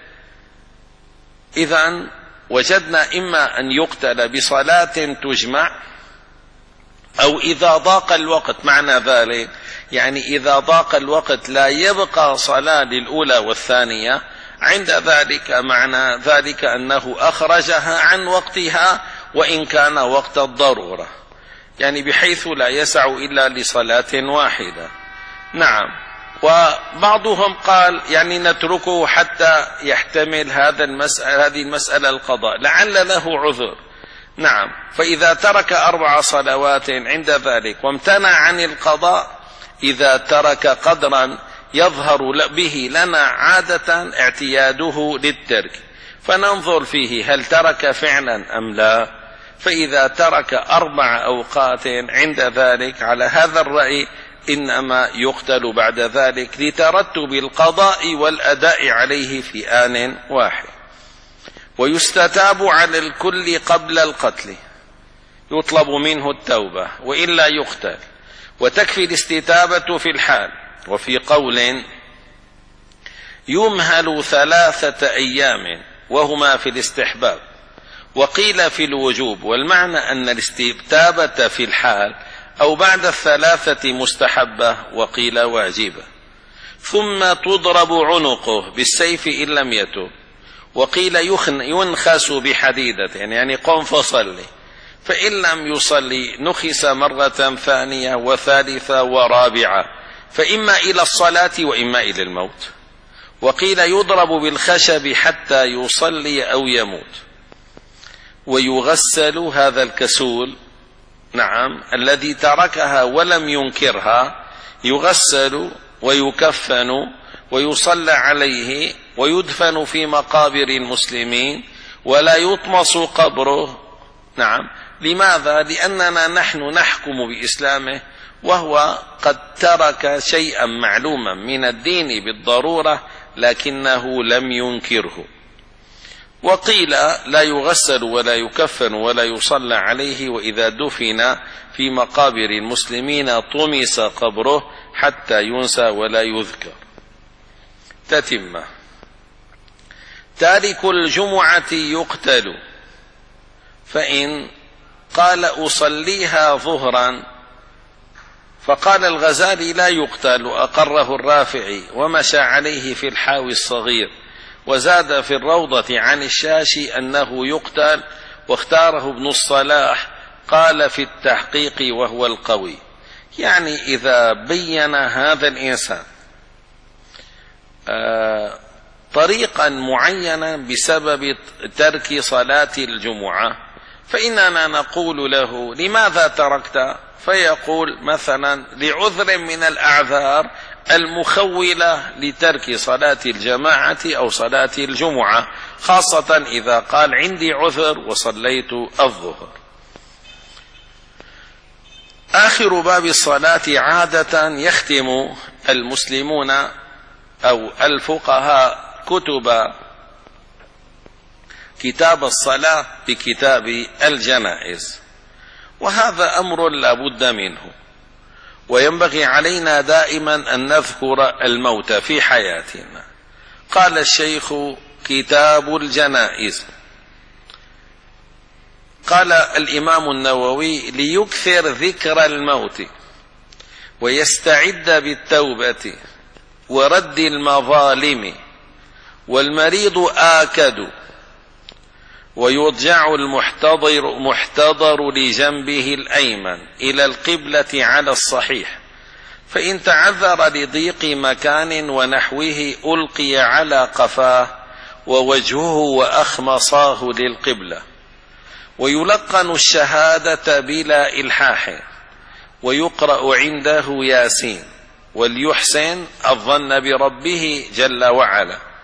إذن وجدنا إما أن يقتل بصلاة تجمع، أو إذا ضاق الوقت. معنى ذلك يعني إذا ضاق الوقت لا يبقى صلاة للأولى والثانية، عند ذلك معنى ذلك أنه أخرجها عن وقتها وإن كان وقت الضرورة، يعني بحيث لا يسع إلا لصلاة واحدة. نعم. وبعضهم قال يعني نتركه حتى يحتمل هذا المسألة هذه المسألة القضاء، لعل له عذر. نعم. فإذا ترك أربع صلوات عند ذلك، وامتنع عن القضاء إذا ترك قدرا يظهر به لنا عادة اعتياده للترك، فننظر فيه هل ترك فعلا أم لا. فإذا ترك أربع أوقات عند ذلك على هذا الرأي إنما يقتل بعد ذلك لترتب القضاء والأداء عليه في آن واحد. ويستتاب على الكل قبل القتل، يطلب منه التوبة وإلا يقتل، وتكفي الاستتابة في الحال. وفي قول يمهل ثلاثة أيام وهما في الاستحباب، وقيل في الوجوب، والمعنى أن الاستتابة في الحال أو بعد الثلاثة مستحبة، وقيل واجبة. ثم تضرب عنقه بالسيف إن لم يتب، وقيل ينخس بحديدة، يعني قم فصلي، فإن لم يصلي نخس مرة ثانية وثالثة ورابعة، فإما إلى الصلاة وإما إلى الموت. وقيل يضرب بالخشب حتى يصلي أو يموت. ويغسل هذا الكسول، نعم، الذي تركها ولم ينكرها، يغسل ويكفن ويصلى عليه ويدفن في مقابر المسلمين، ولا يطمس قبره. نعم. لماذا؟ لأننا نحن نحكم بإسلامه وهو قد ترك شيئا معلوما من الدين بالضرورة لكنه لم ينكره. وقيل لا يغسل ولا يكفن ولا يصلى عليه، وإذا دفن في مقابر المسلمين طمس قبره حتى ينسى ولا يذكر. تتمة. تارك الجمعة يقتل، فإن قال أصليها ظهرا، فقال الغزالي لا يقتل، أقره الرافعي ومشى عليه في الحاوي الصغير، وزاد في الروضة عن الشاشي أنه يقتل، واختاره ابن الصلاح قال في التحقيق وهو القوي. يعني إذا بين هذا الإنسان آه طريقا معينا بسبب ترك صلاة الجمعة، فإننا نقول له لماذا تركت؟ فيقول مثلا لعذر من الأعذار المخولة لترك صلاة الجماعة أو صلاة الجمعة، خاصة إذا قال عندي عذر وصليت الظهر. آخر باب الصلاة عادة يختم المسلمون أو الفقهاء كتب كتاب الصلاة بكتاب الجنائز، وهذا أمر لا بد منه، وينبغي علينا دائما أن نذكر الموت في حياتنا. قال الشيخ كتاب الجنائز، قال الإمام النووي ليكثر ذكر الموت ويستعد بالتوبة ورد المظالم، والمريض آكد، ويرجع المحتضر محتضر لجنبه الأيمن إلى القبلة على الصحيح، فإن تعذر لضيق مكان ونحوه ألقي على قفاه ووجهه وأخمصاه للقبلة، ويلقن الشهادة بلا إلحاح، ويقرأ عنده ياسين، وليحسن الظن بربه جل وعلا،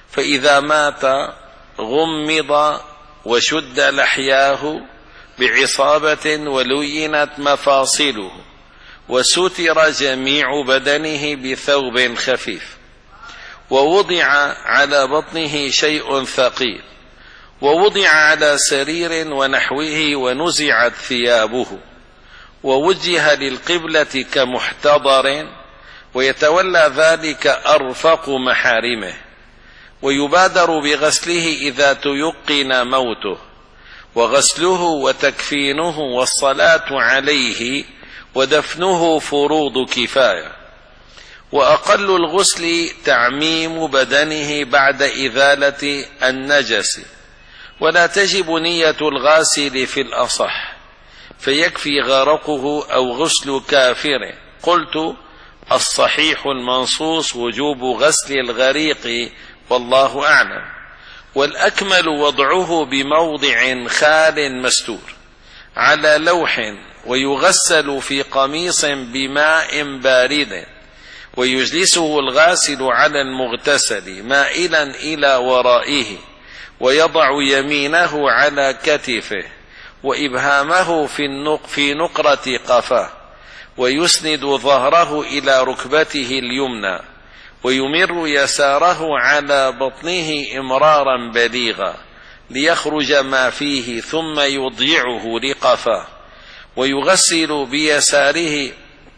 فإذا مات غمض وشد لحياه بعصابة ولينت مفاصله وستر جميع بدنه بثوب خفيف، ووضع على بطنه شيء ثقيل، ووضع على سرير ونحوه ونزعت ثيابه، ووجه للقبلة كمحتضر، ويتولى ذلك أرفق محارمه، ويبادر بغسله إذا تيقن موته، وغسله وتكفينه والصلاة عليه ودفنه فروض كفاية. وأقل الغسل تعميم بدنه بعد إزالة النجس، ولا تجب نية الغاسل في الأصح، فيكفي غرقه أو غسل كافر. قلت: الصحيح المنصوص وجوب غسل الغريق، والله أعلم، والأكمل وضعه بموضع خال مستور على لوح، ويغسل في قميص بماء بارد، ويجلسه الغاسل على المغتسل مائلا إلى ورائه، ويضع يمينه على كتفه وإبهامه في نقرة قفاه، ويسند ظهره إلى ركبته اليمنى، ويمر يساره على بطنه إمرارا بليغا ليخرج ما فيه، ثم يضيعه لقفاه، ويغسل بيساره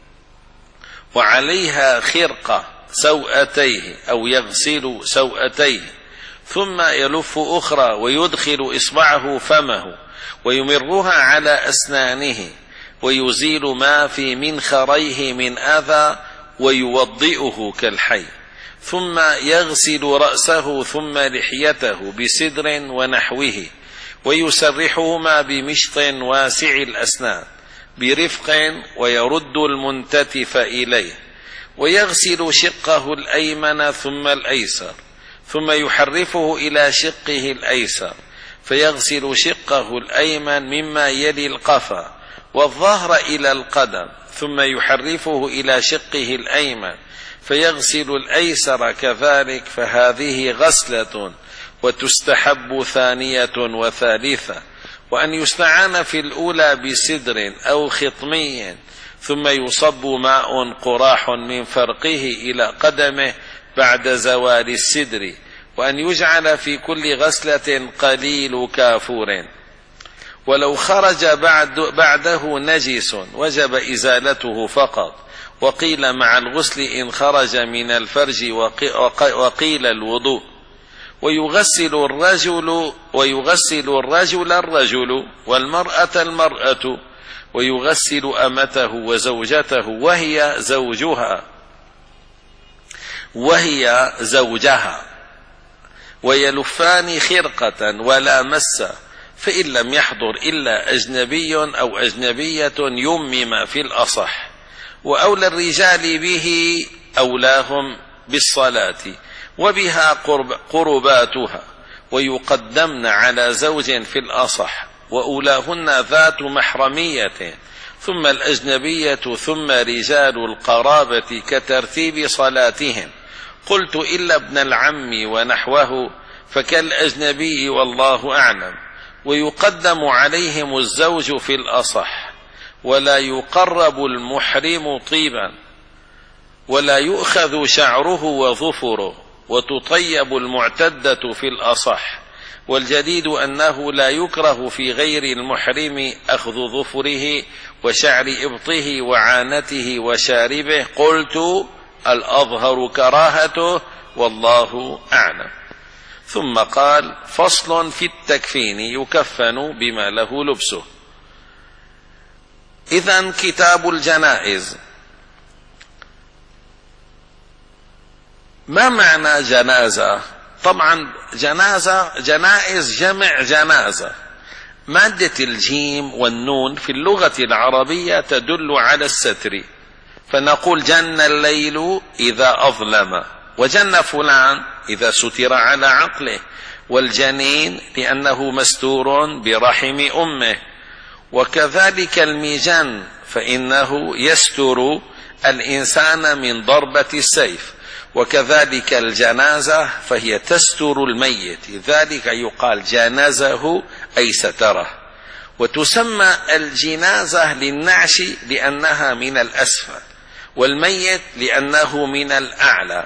وعليها خرقة سوأتيه أو يغسل سوأتيه، ثم يلف أخرى ويدخل إصبعه فمه ويمرها على أسنانه، ويزيل ما في منخريه من أذى ويوضئه كالحي، ثم يغسل رأسه ثم لحيته بسدر ونحوه، ويسرحهما بمشط واسع الأسنان برفق، ويرد المنتتف إليه، ويغسل شقه الأيمن ثم الأيسر، ثم يحرفه إلى شقه الأيسر، فيغسل شقه الأيمن مما يلي القفا والظهر إلى القدم، ثم يحرفه إلى شقه الأيمن، فيغسل الأيسر كذلك. فهذه غسلة، وتستحب ثانية وثالثة، وأن يستعان في الأولى بسدر أو خطمي، ثم يصب ماء قراح من فرقه إلى قدمه بعد زوال السدر، وأن يجعل في كل غسلة قليل كافور. ولو خرج بعد بعده نجس وجب إزالته فقط، وقيل مع الغسل إن خرج من الفرج، وقيل الوضوء. ويغسل الرجل ويغسل الرجل الرجل والمرأة المرأة، ويغسل أمته وزوجته وهي زوجها وهي زوجها، ويلفان خرقة ولا مس، فإن لم يحضر إلا أجنبي أو أجنبية يمم في الأصح. وأولى الرجال به أولاهم بالصلاة وبها قرب قرباتها، ويقدمن على زوج في الأصح، وأولاهن ذات محرمية، ثم الأجنبية، ثم رجال القرابة كترتيب صلاتهم. قلت: إلا ابن العم ونحوه فكالأجنبي، والله أعلم. ويقدم عليهم الزوج في الأصح، ولا يقرب المحرم طيبا، ولا يؤخذ شعره وظفره، وتطيب المعتدة في الأصح. والجديد أنه لا يكره في غير المحرم أخذ ظفره وشعر إبطه وعانته وشاربه. قلت: الأظهر كراهته، والله أعلم. ثم قال: فصل في التكفين، يكفن بما له لبسه. إذن كتاب الجنائز. ما معنى جنازة؟ طبعا جنازة جنائز جمع جنازة. مادة الجيم والنون في اللغة العربية تدل على الستر، فنقول جن الليل إذا أظلم، وجن فلان إذا ستر على عقله، والجنين لأنه مستور برحم أمه. وكذلك المجن فإنه يستر الإنسان من ضربة السيف. وكذلك الجنازة فهي تستر الميت، لذلك يقال جنازه أي ستره. وتسمى الجنازة للنعش لأنها من الأسفل، والميت لأنه من الأعلى.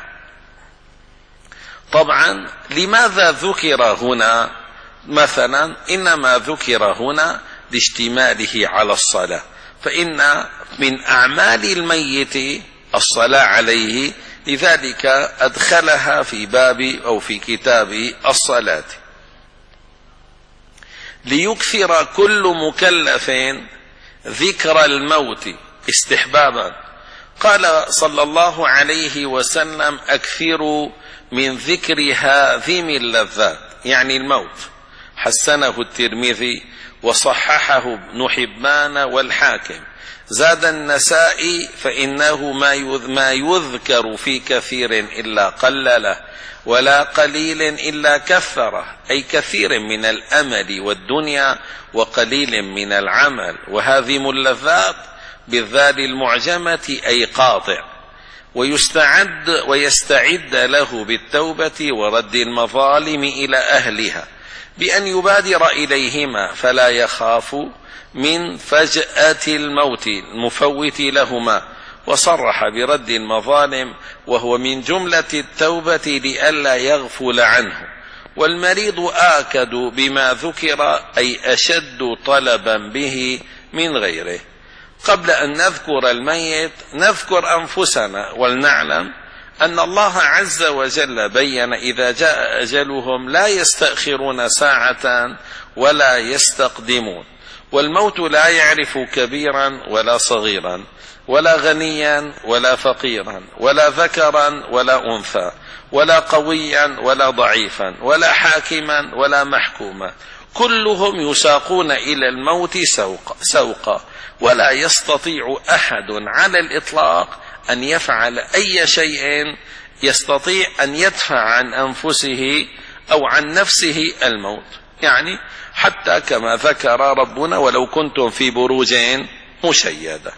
طبعا لماذا ذكر هنا مثلا؟ إنما ذكر هنا لاشتماله على الصلاة، فإن من أعمال الميت الصلاة عليه، لذلك أدخلها في باب أو في كتاب الصلاة. ليكثر كل مكلف ذكر الموت استحبابا. قال صلى الله عليه وسلم: أكثروا من ذكر هاذم اللذات، يعني الموت. حسنه الترمذي وصححه ابن حبان والحاكم. زاد النسائي: فإنه ما يذكر في كثير إلا قلله، ولا قليل إلا كثره، أي كثير من الأمل والدنيا وقليل من العمل. وهاذم اللذات بالذال المعجمة أي قاطع. ويستعد ويستعد له بالتوبة ورد المظالم إلى أهلها بأن يبادر إليهما، فلا يخاف من فجأة الموت المفوت لهما. وصرح برد المظالم، وهو من جملة التوبة لئلا يغفل عنه. والمريض آكد بما ذكر، أي أشد طلبا به من غيره. قبل أن نذكر الميت نذكر أنفسنا، ولنعلم أن الله عز وجل بين: إذا جاء أجلهم لا يستأخرون ساعة ولا يستقدمون. والموت لا يعرف كبيرا ولا صغيرا، ولا غنيا ولا فقيرا، ولا ذكرا ولا أنثى، ولا قويا ولا ضعيفا، ولا حاكما ولا محكوما. كلهم يساقون إلى الموت سوقا سوقا، ولا يستطيع أحد على الإطلاق أن يفعل أي شيء يستطيع أن يدفع عن أنفسه أو عن نفسه الموت، يعني حتى كما ذكر ربنا: ولو كنتم في بروج مشيدة.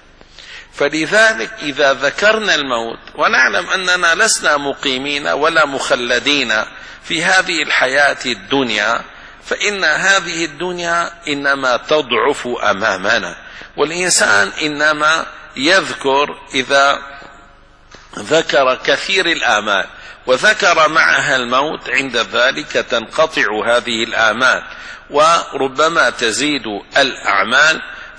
فلذلك إذا ذكرنا الموت ونعلم أننا لسنا مقيمين ولا مخلدين في هذه الحياة الدنيا، فإن هذه الدنيا إنما تضعف أمامنا، والإنسان إنما يذكر إذا ذكر كثير الآمال وذكر معها الموت، عند ذلك تنقطع هذه الآمال وربما تزيد الأعمال.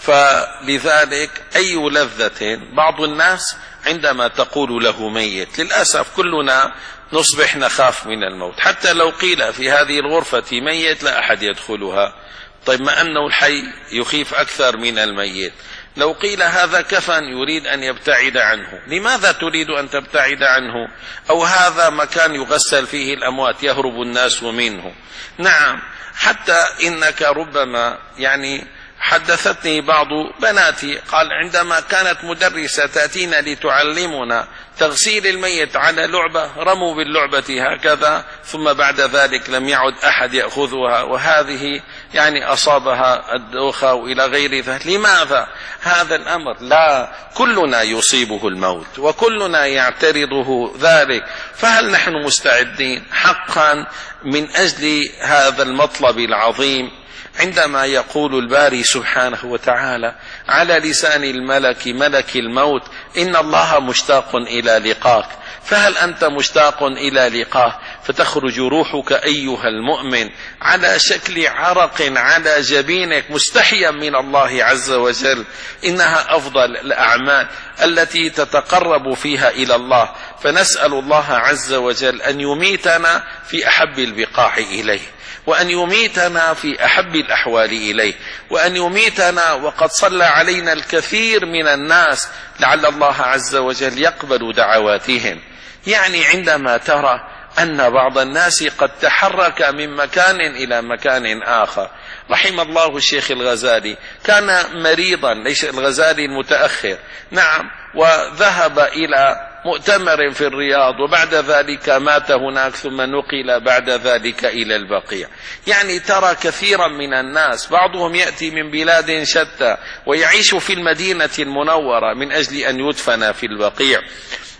فلذلك أي لذة، بعض الناس عندما تقول له ميت، للأسف كلنا نصبح نخاف من الموت. حتى لو قيل في هذه الغرفة ميت لا أحد يدخلها، طيب ما أنه الحي يخيف أكثر من الميت. لو قيل هذا كفن يريد أن يبتعد عنه، لماذا تريد أن تبتعد عنه؟ أو هذا مكان يغسل فيه الأموات يهرب الناس منه. نعم، حتى إنك ربما يعني حدثتني بعض بناتي، قال عندما كانت مدرسة تأتينا لتعلمنا تغسيل الميت على لعبة، رموا باللعبة هكذا، ثم بعد ذلك لم يعد أحد يأخذها، وهذه يعني أصابها الدوخة وإلى غير ذلك. لماذا هذا الأمر؟ لا، كلنا يصيبه الموت وكلنا يعترضه ذلك، فهل نحن مستعدين حقا من أجل هذا المطلب العظيم؟ عندما يقول الباري سبحانه وتعالى على لسان الملك ملك الموت: إن الله مشتاق إلى لقاك، فهل أنت مشتاق إلى لقاه؟ فتخرج روحك أيها المؤمن على شكل عرق على جبينك مستحيا من الله عز وجل. إنها أفضل الأعمال التي تتقرب فيها إلى الله، فنسأل الله عز وجل أن يميتنا في أحب البقاع إليه، وأن يميتنا في أحب الأحوال إليه، وأن يميتنا وقد صلى علينا الكثير من الناس، لعل الله عز وجل يقبل دعواتهم. يعني عندما ترى أن بعض الناس قد تحرك من مكان إلى مكان آخر، رحم الله الشيخ الغزالي، كان مريضا، ليس الغزالي المتأخر، نعم، وذهب إلى مؤتمر في الرياض، وبعد ذلك مات هناك، ثم نقل بعد ذلك إلى البقيع. يعني ترى كثيرا من الناس بعضهم يأتي من بلاد شتى ويعيش في المدينة المنورة من أجل أن يدفن في البقيع.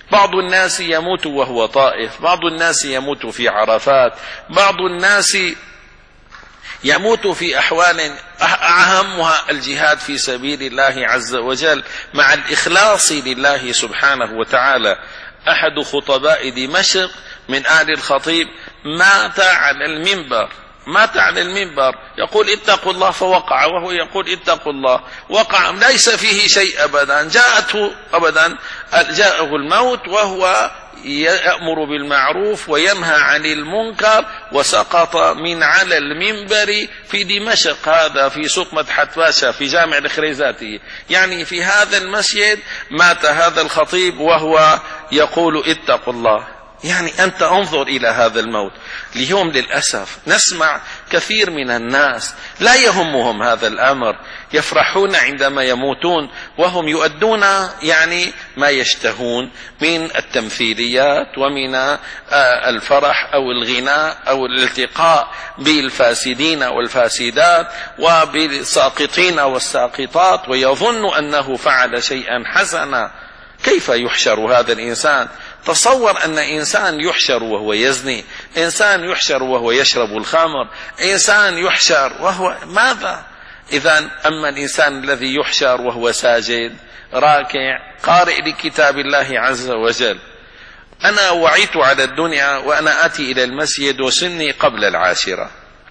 بعض الناس يموت وهو طائف، بعض الناس يموت في عرفات، بعض الناس يموت في أحوال أهمها الجهاد في سبيل الله عز وجل مع الإخلاص لله سبحانه وتعالى. أحد خطباء دمشق من آل الخطيب مات على المنبر، مات على المنبر يقول اتقوا الله، فوقع وهو يقول اتقوا الله، وقع ليس فيه شيء أبدا، جاءته أبدا جاءه الموت وهو يأمر بالمعروف وينهى عن المنكر، وسقط من على المنبر في دمشق، هذا في سوق مدحت باشا في جامع الخريزاتي، يعني في هذا المسجد مات هذا الخطيب وهو يقول اتقوا الله. يعني أنت انظر إلى هذا الموت. اليوم للأسف نسمع كثير من الناس لا يهمهم هذا الأمر، يفرحون عندما يموتون وهم يؤدون يعني ما يشتهون من التمثيليات ومن الفرح أو الغناء أو الالتقاء بالفاسدين والفاسدات وبالساقطين والساقطات، ويظن أنه فعل شيئا حسنا. كيف يحشر هذا الإنسان؟ تصور أن إنسان يحشر وهو يزني، إنسان يحشر وهو يشرب الخمر، إنسان يحشر وهو ماذا؟ إذن أما الإنسان الذي يحشر وهو ساجد راكع قارئ لكتاب الله عز وجل. أنا وعيت على الدنيا وأنا آتي إلى المسجد وسني قبل العاشرة،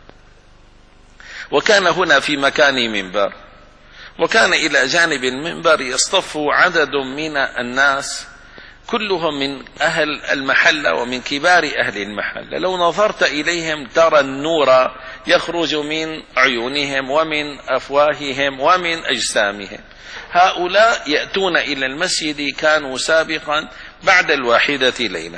وكان هنا في مكاني منبر، وكان إلى جانب المنبر يصطف عدد من الناس كلهم من أهل المحلة ومن كبار أهل المحلة، لو نظرت إليهم ترى النور يخرج من عيونهم ومن أفواههم ومن أجسامهم. هؤلاء يأتون إلى المسجد كانوا سابقا بعد الواحدة ليلة،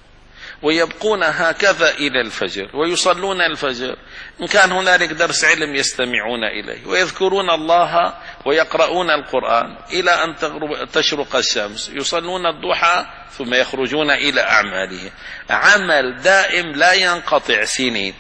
ويبقون هكذا إلى الفجر ويصلون الفجر، إن كان هنالك درس علم يستمعون إليه ويذكرون الله ويقرؤون القرآن إلى أن تشرق الشمس، يصلون الضحى ثم يخرجون إلى أعمالهم، عمل دائم لا ينقطع سنين.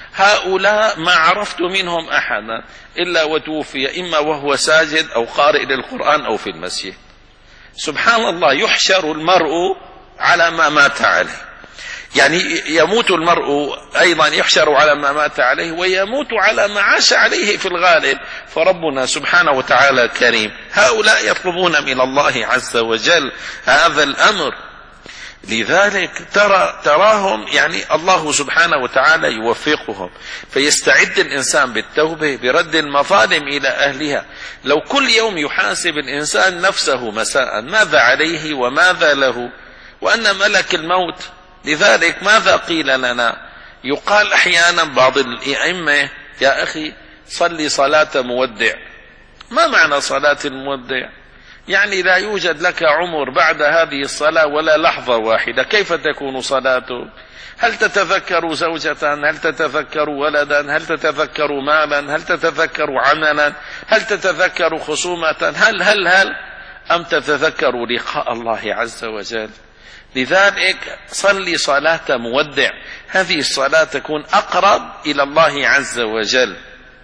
هؤلاء ما عرفت منهم أحدا إلا وتوفي إما وهو ساجد أو قارئ للقرآن أو في المسجد. سبحان الله، يحشر المرء على ما مات عليه، يعني يموت المرء أيضا يحشر على ما مات عليه ويموت على ما عاش عليه في الغالب. فربنا سبحانه وتعالى كريم. هؤلاء يطلبون من الله عز وجل هذا الأمر، لذلك ترى تراهم يعني الله سبحانه وتعالى يوفقهم، فيستعد الإنسان بالتوبة برد المظالم إلى أهلها. لو كل يوم يحاسب الإنسان نفسه مساء ماذا عليه وماذا له، وأن ملك الموت. لذلك ماذا قيل لنا؟ يقال أحيانا بعض الأئمة يا أخي صلي صلاة مودع. ما معنى صلاة المودع؟ يعني لا يوجد لك عمر بعد هذه الصلاة ولا لحظة واحدة، كيف تكون صلاته؟ هل تتذكر زوجة؟ هل تتذكر ولدا؟ هل تتذكر مالا؟ هل تتذكر عملا؟ هل تتذكر خصومة؟ هل هل هل أم تتذكر لقاء الله عز وجل؟ لذلك صلي صلاة مودع، هذه الصلاة تكون أقرب إلى الله عز وجل.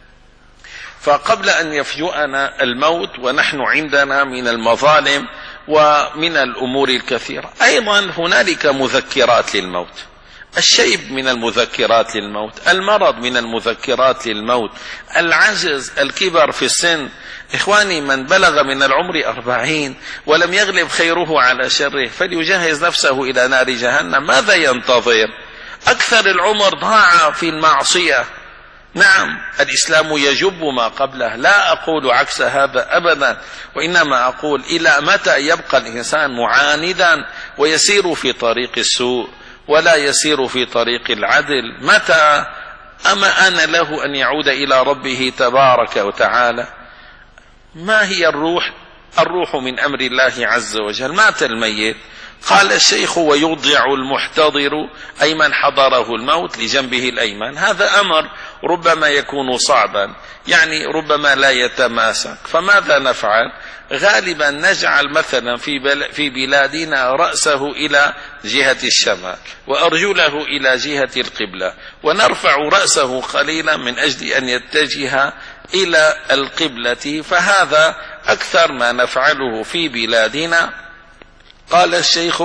فقبل أن يفجأنا الموت ونحن عندنا من المظالم ومن الأمور الكثيرة، أيضا هنالك مذكرات للموت. الشيب من المذكرات للموت، المرض من المذكرات للموت، العجز، الكبر في السن. إخواني، من بلغ من العمر أربعين ولم يغلب خيره على شره فليجهز نفسه إلى نار جهنم. ماذا ينتظر؟ أكثر العمر ضاع في المعصية. نعم، الإسلام يجب ما قبله، لا أقول عكس هذا أبدا، وإنما أقول إلى متى يبقى الإنسان معاندا ويسير في طريق السوء ولا يسير في طريق العدل؟ متى؟ أما أنا له أن يعود إلى ربه تبارك وتعالى. ما هي الروح؟ الروح من أمر الله عز وجل. مات الميت، قال الشيخ ويضيع المحتضر أي من حضره الموت لجنبه الأيمن. هذا أمر ربما يكون صعبا، يعني ربما لا يتماسك. فماذا نفعل؟ غالبا نجعل مثلا في, بل في بلادنا رأسه إلى جهة الشمال وأرجله إلى جهة القبلة، ونرفع رأسه قليلا من أجل أن يتجه إلى القبلة. فهذا أكثر ما نفعله في بلادنا قال الشيخ: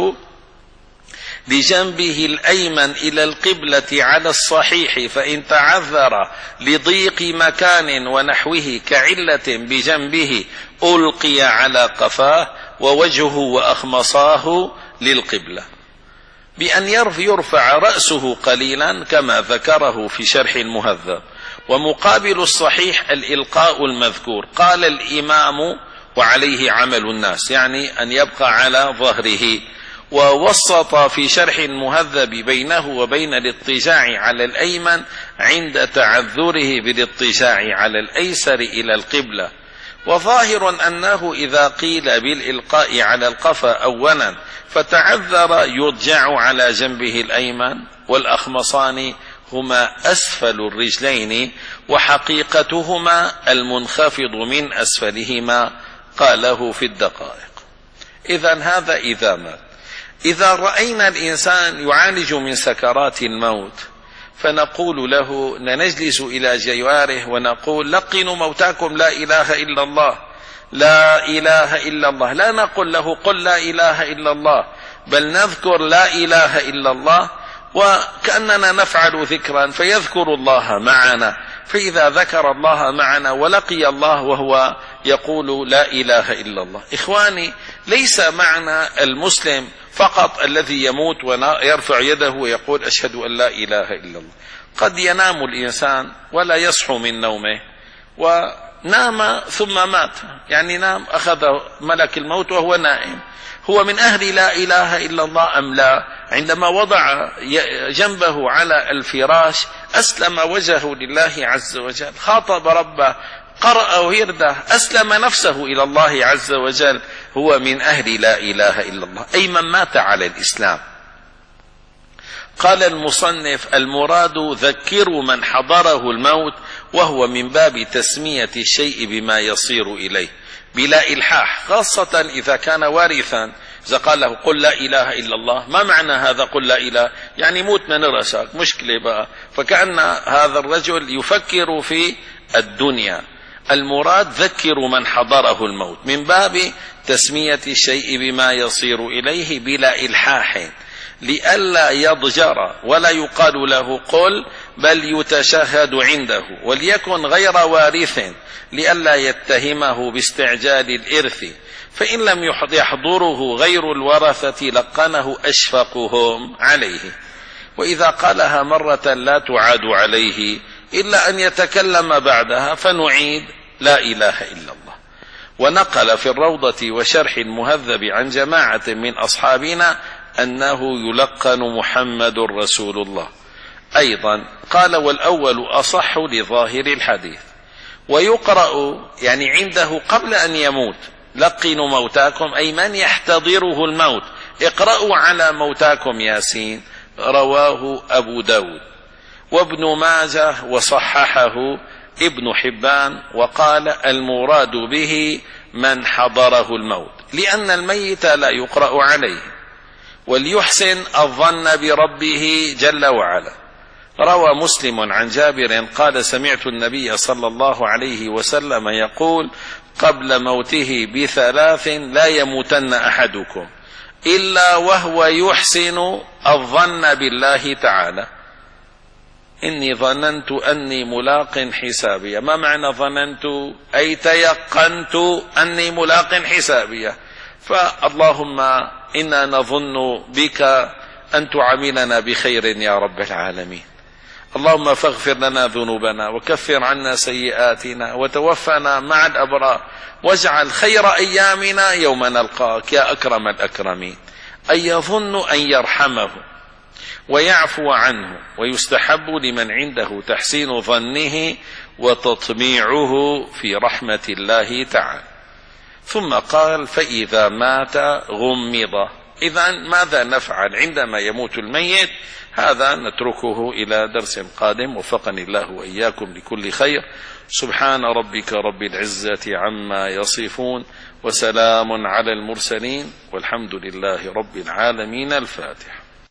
بجنبه الأيمن إلى القبلة على الصحيح، فإن تعذر لضيق مكان ونحوه كعلة بجنبه ألقي على قفاه ووجهه وأخمصاه للقبلة، بأن يرفع رأسه قليلا كما ذكره في شرح المهذب. ومقابل الصحيح الإلقاء المذكور. قال الإمام: وعليه عمل الناس، يعني أن يبقى على ظهره. ووسط في شرح المهذب بينه وبين الاضطجاع على الأيمن عند تعذره بالاضطجاع على الأيسر إلى القبلة. وظاهر أنه إذا قيل بالإلقاء على القفا أولا فتعذر يضجع على جنبه الأيمن، والأخمصان هما أسفل الرجلين وحقيقتهما المنخفض من أسفلهما، قاله في الدقائق. إذن هذا إذا مات. إذا رأينا الإنسان يعالج من سكرات الموت فنقول له، نجلس إلى جواره ونقول: لقنوا موتاكم لا إله إلا الله، لا إله إلا الله. لا نقول له: قل لا إله إلا الله، بل نذكر لا إله إلا الله وكأننا نفعل ذكرا، فيذكر الله معنا. فإذا ذكر الله معنا ولقي الله وهو يقول لا إله إلا الله. إخواني، ليس معنى المسلم فقط الذي يموت ويرفع يده ويقول أشهد أن لا إله إلا الله. قد ينام الإنسان ولا يصحو من نومه، ونام ثم مات، يعني نام أخذ ملك الموت وهو نائم. هو من أهل لا إله إلا الله أم لا؟ عندما وضع جنبه على الفراش أسلم وجهه لله عز وجل، خاطب ربه، قرأ ورده، أسلم نفسه إلى الله عز وجل، هو من أهل لا إله إلا الله، أي من مات على الإسلام. قال المصنف: المراد ذكروا من حضره الموت، وهو من باب تسمية الشيء بما يصير إليه بلا إلحاح، خاصة إذا كان وارثا. إذا قال له: قل لا إله إلا الله، ما معنى هذا قل لا إله؟ يعني موت من رأسك، مشكلة بقى. فكأن هذا الرجل يفكر في الدنيا. المراد ذكروا من حضره الموت، من باب تسمية الشيء بما يصير إليه بلا إلحاح، لئلا يضجر ولا يقال له قل، بل يتشهد عنده، وليكن غير وارث لئلا يتهمه باستعجال الإرث، فإن لم يحضره غير الورثة لقنه أشفقهم عليه. وإذا قالها مرة لا تعاد عليه إلا أن يتكلم بعدها، فنعيد لا إله إلا الله. ونقل في الروضة وشرح المهذب عن جماعة من أصحابنا أنه يلقن محمد رسول الله. أيضا قال: والأول أصح لظاهر الحديث. ويقرأ يعني عنده قبل أن يموت: لقنوا موتاكم، أي من يحتضره الموت، اقرأوا على موتاكم ياسين. رواه أبو داود وابن ماجه وصححه ابن حبان، وقال: المراد به من حضره الموت، لأن الميت لا يقرأ عليه. وليحسن الظن بربه جل وعلا. روى مسلم عن جابر قال: سمعت النبي صلى الله عليه وسلم يقول قبل موته بثلاث: لا يموتن أحدكم إلا وهو يحسن الظن بالله تعالى. إني ظننت أني ملاق حسابية. ما معنى ظننت؟ أي تيقنت أني ملاق حسابية. فاللهم إنا نظن بك أن تعاملنا بخير يا رب العالمين. اللهم فاغفر لنا ذنوبنا وكفر عنا سيئاتنا وتوفنا مع الأبرار، واجعل خير أيامنا يوم نلقاك يا أكرم الأكرمين. أن يظن أن يرحمه ويعفو عنه، ويستحب لمن عنده تحسين ظنه وتطميعه في رحمة الله تعالى. ثم قال: فإذا مات غمض. إذن ماذا نفعل عندما يموت الميت؟ هذا نتركه إلى درس قادم، وفقني الله وإياكم لكل خير. سبحان ربك رب العزة عما يصفون، وسلام على المرسلين، والحمد لله رب العالمين. الفاتحة.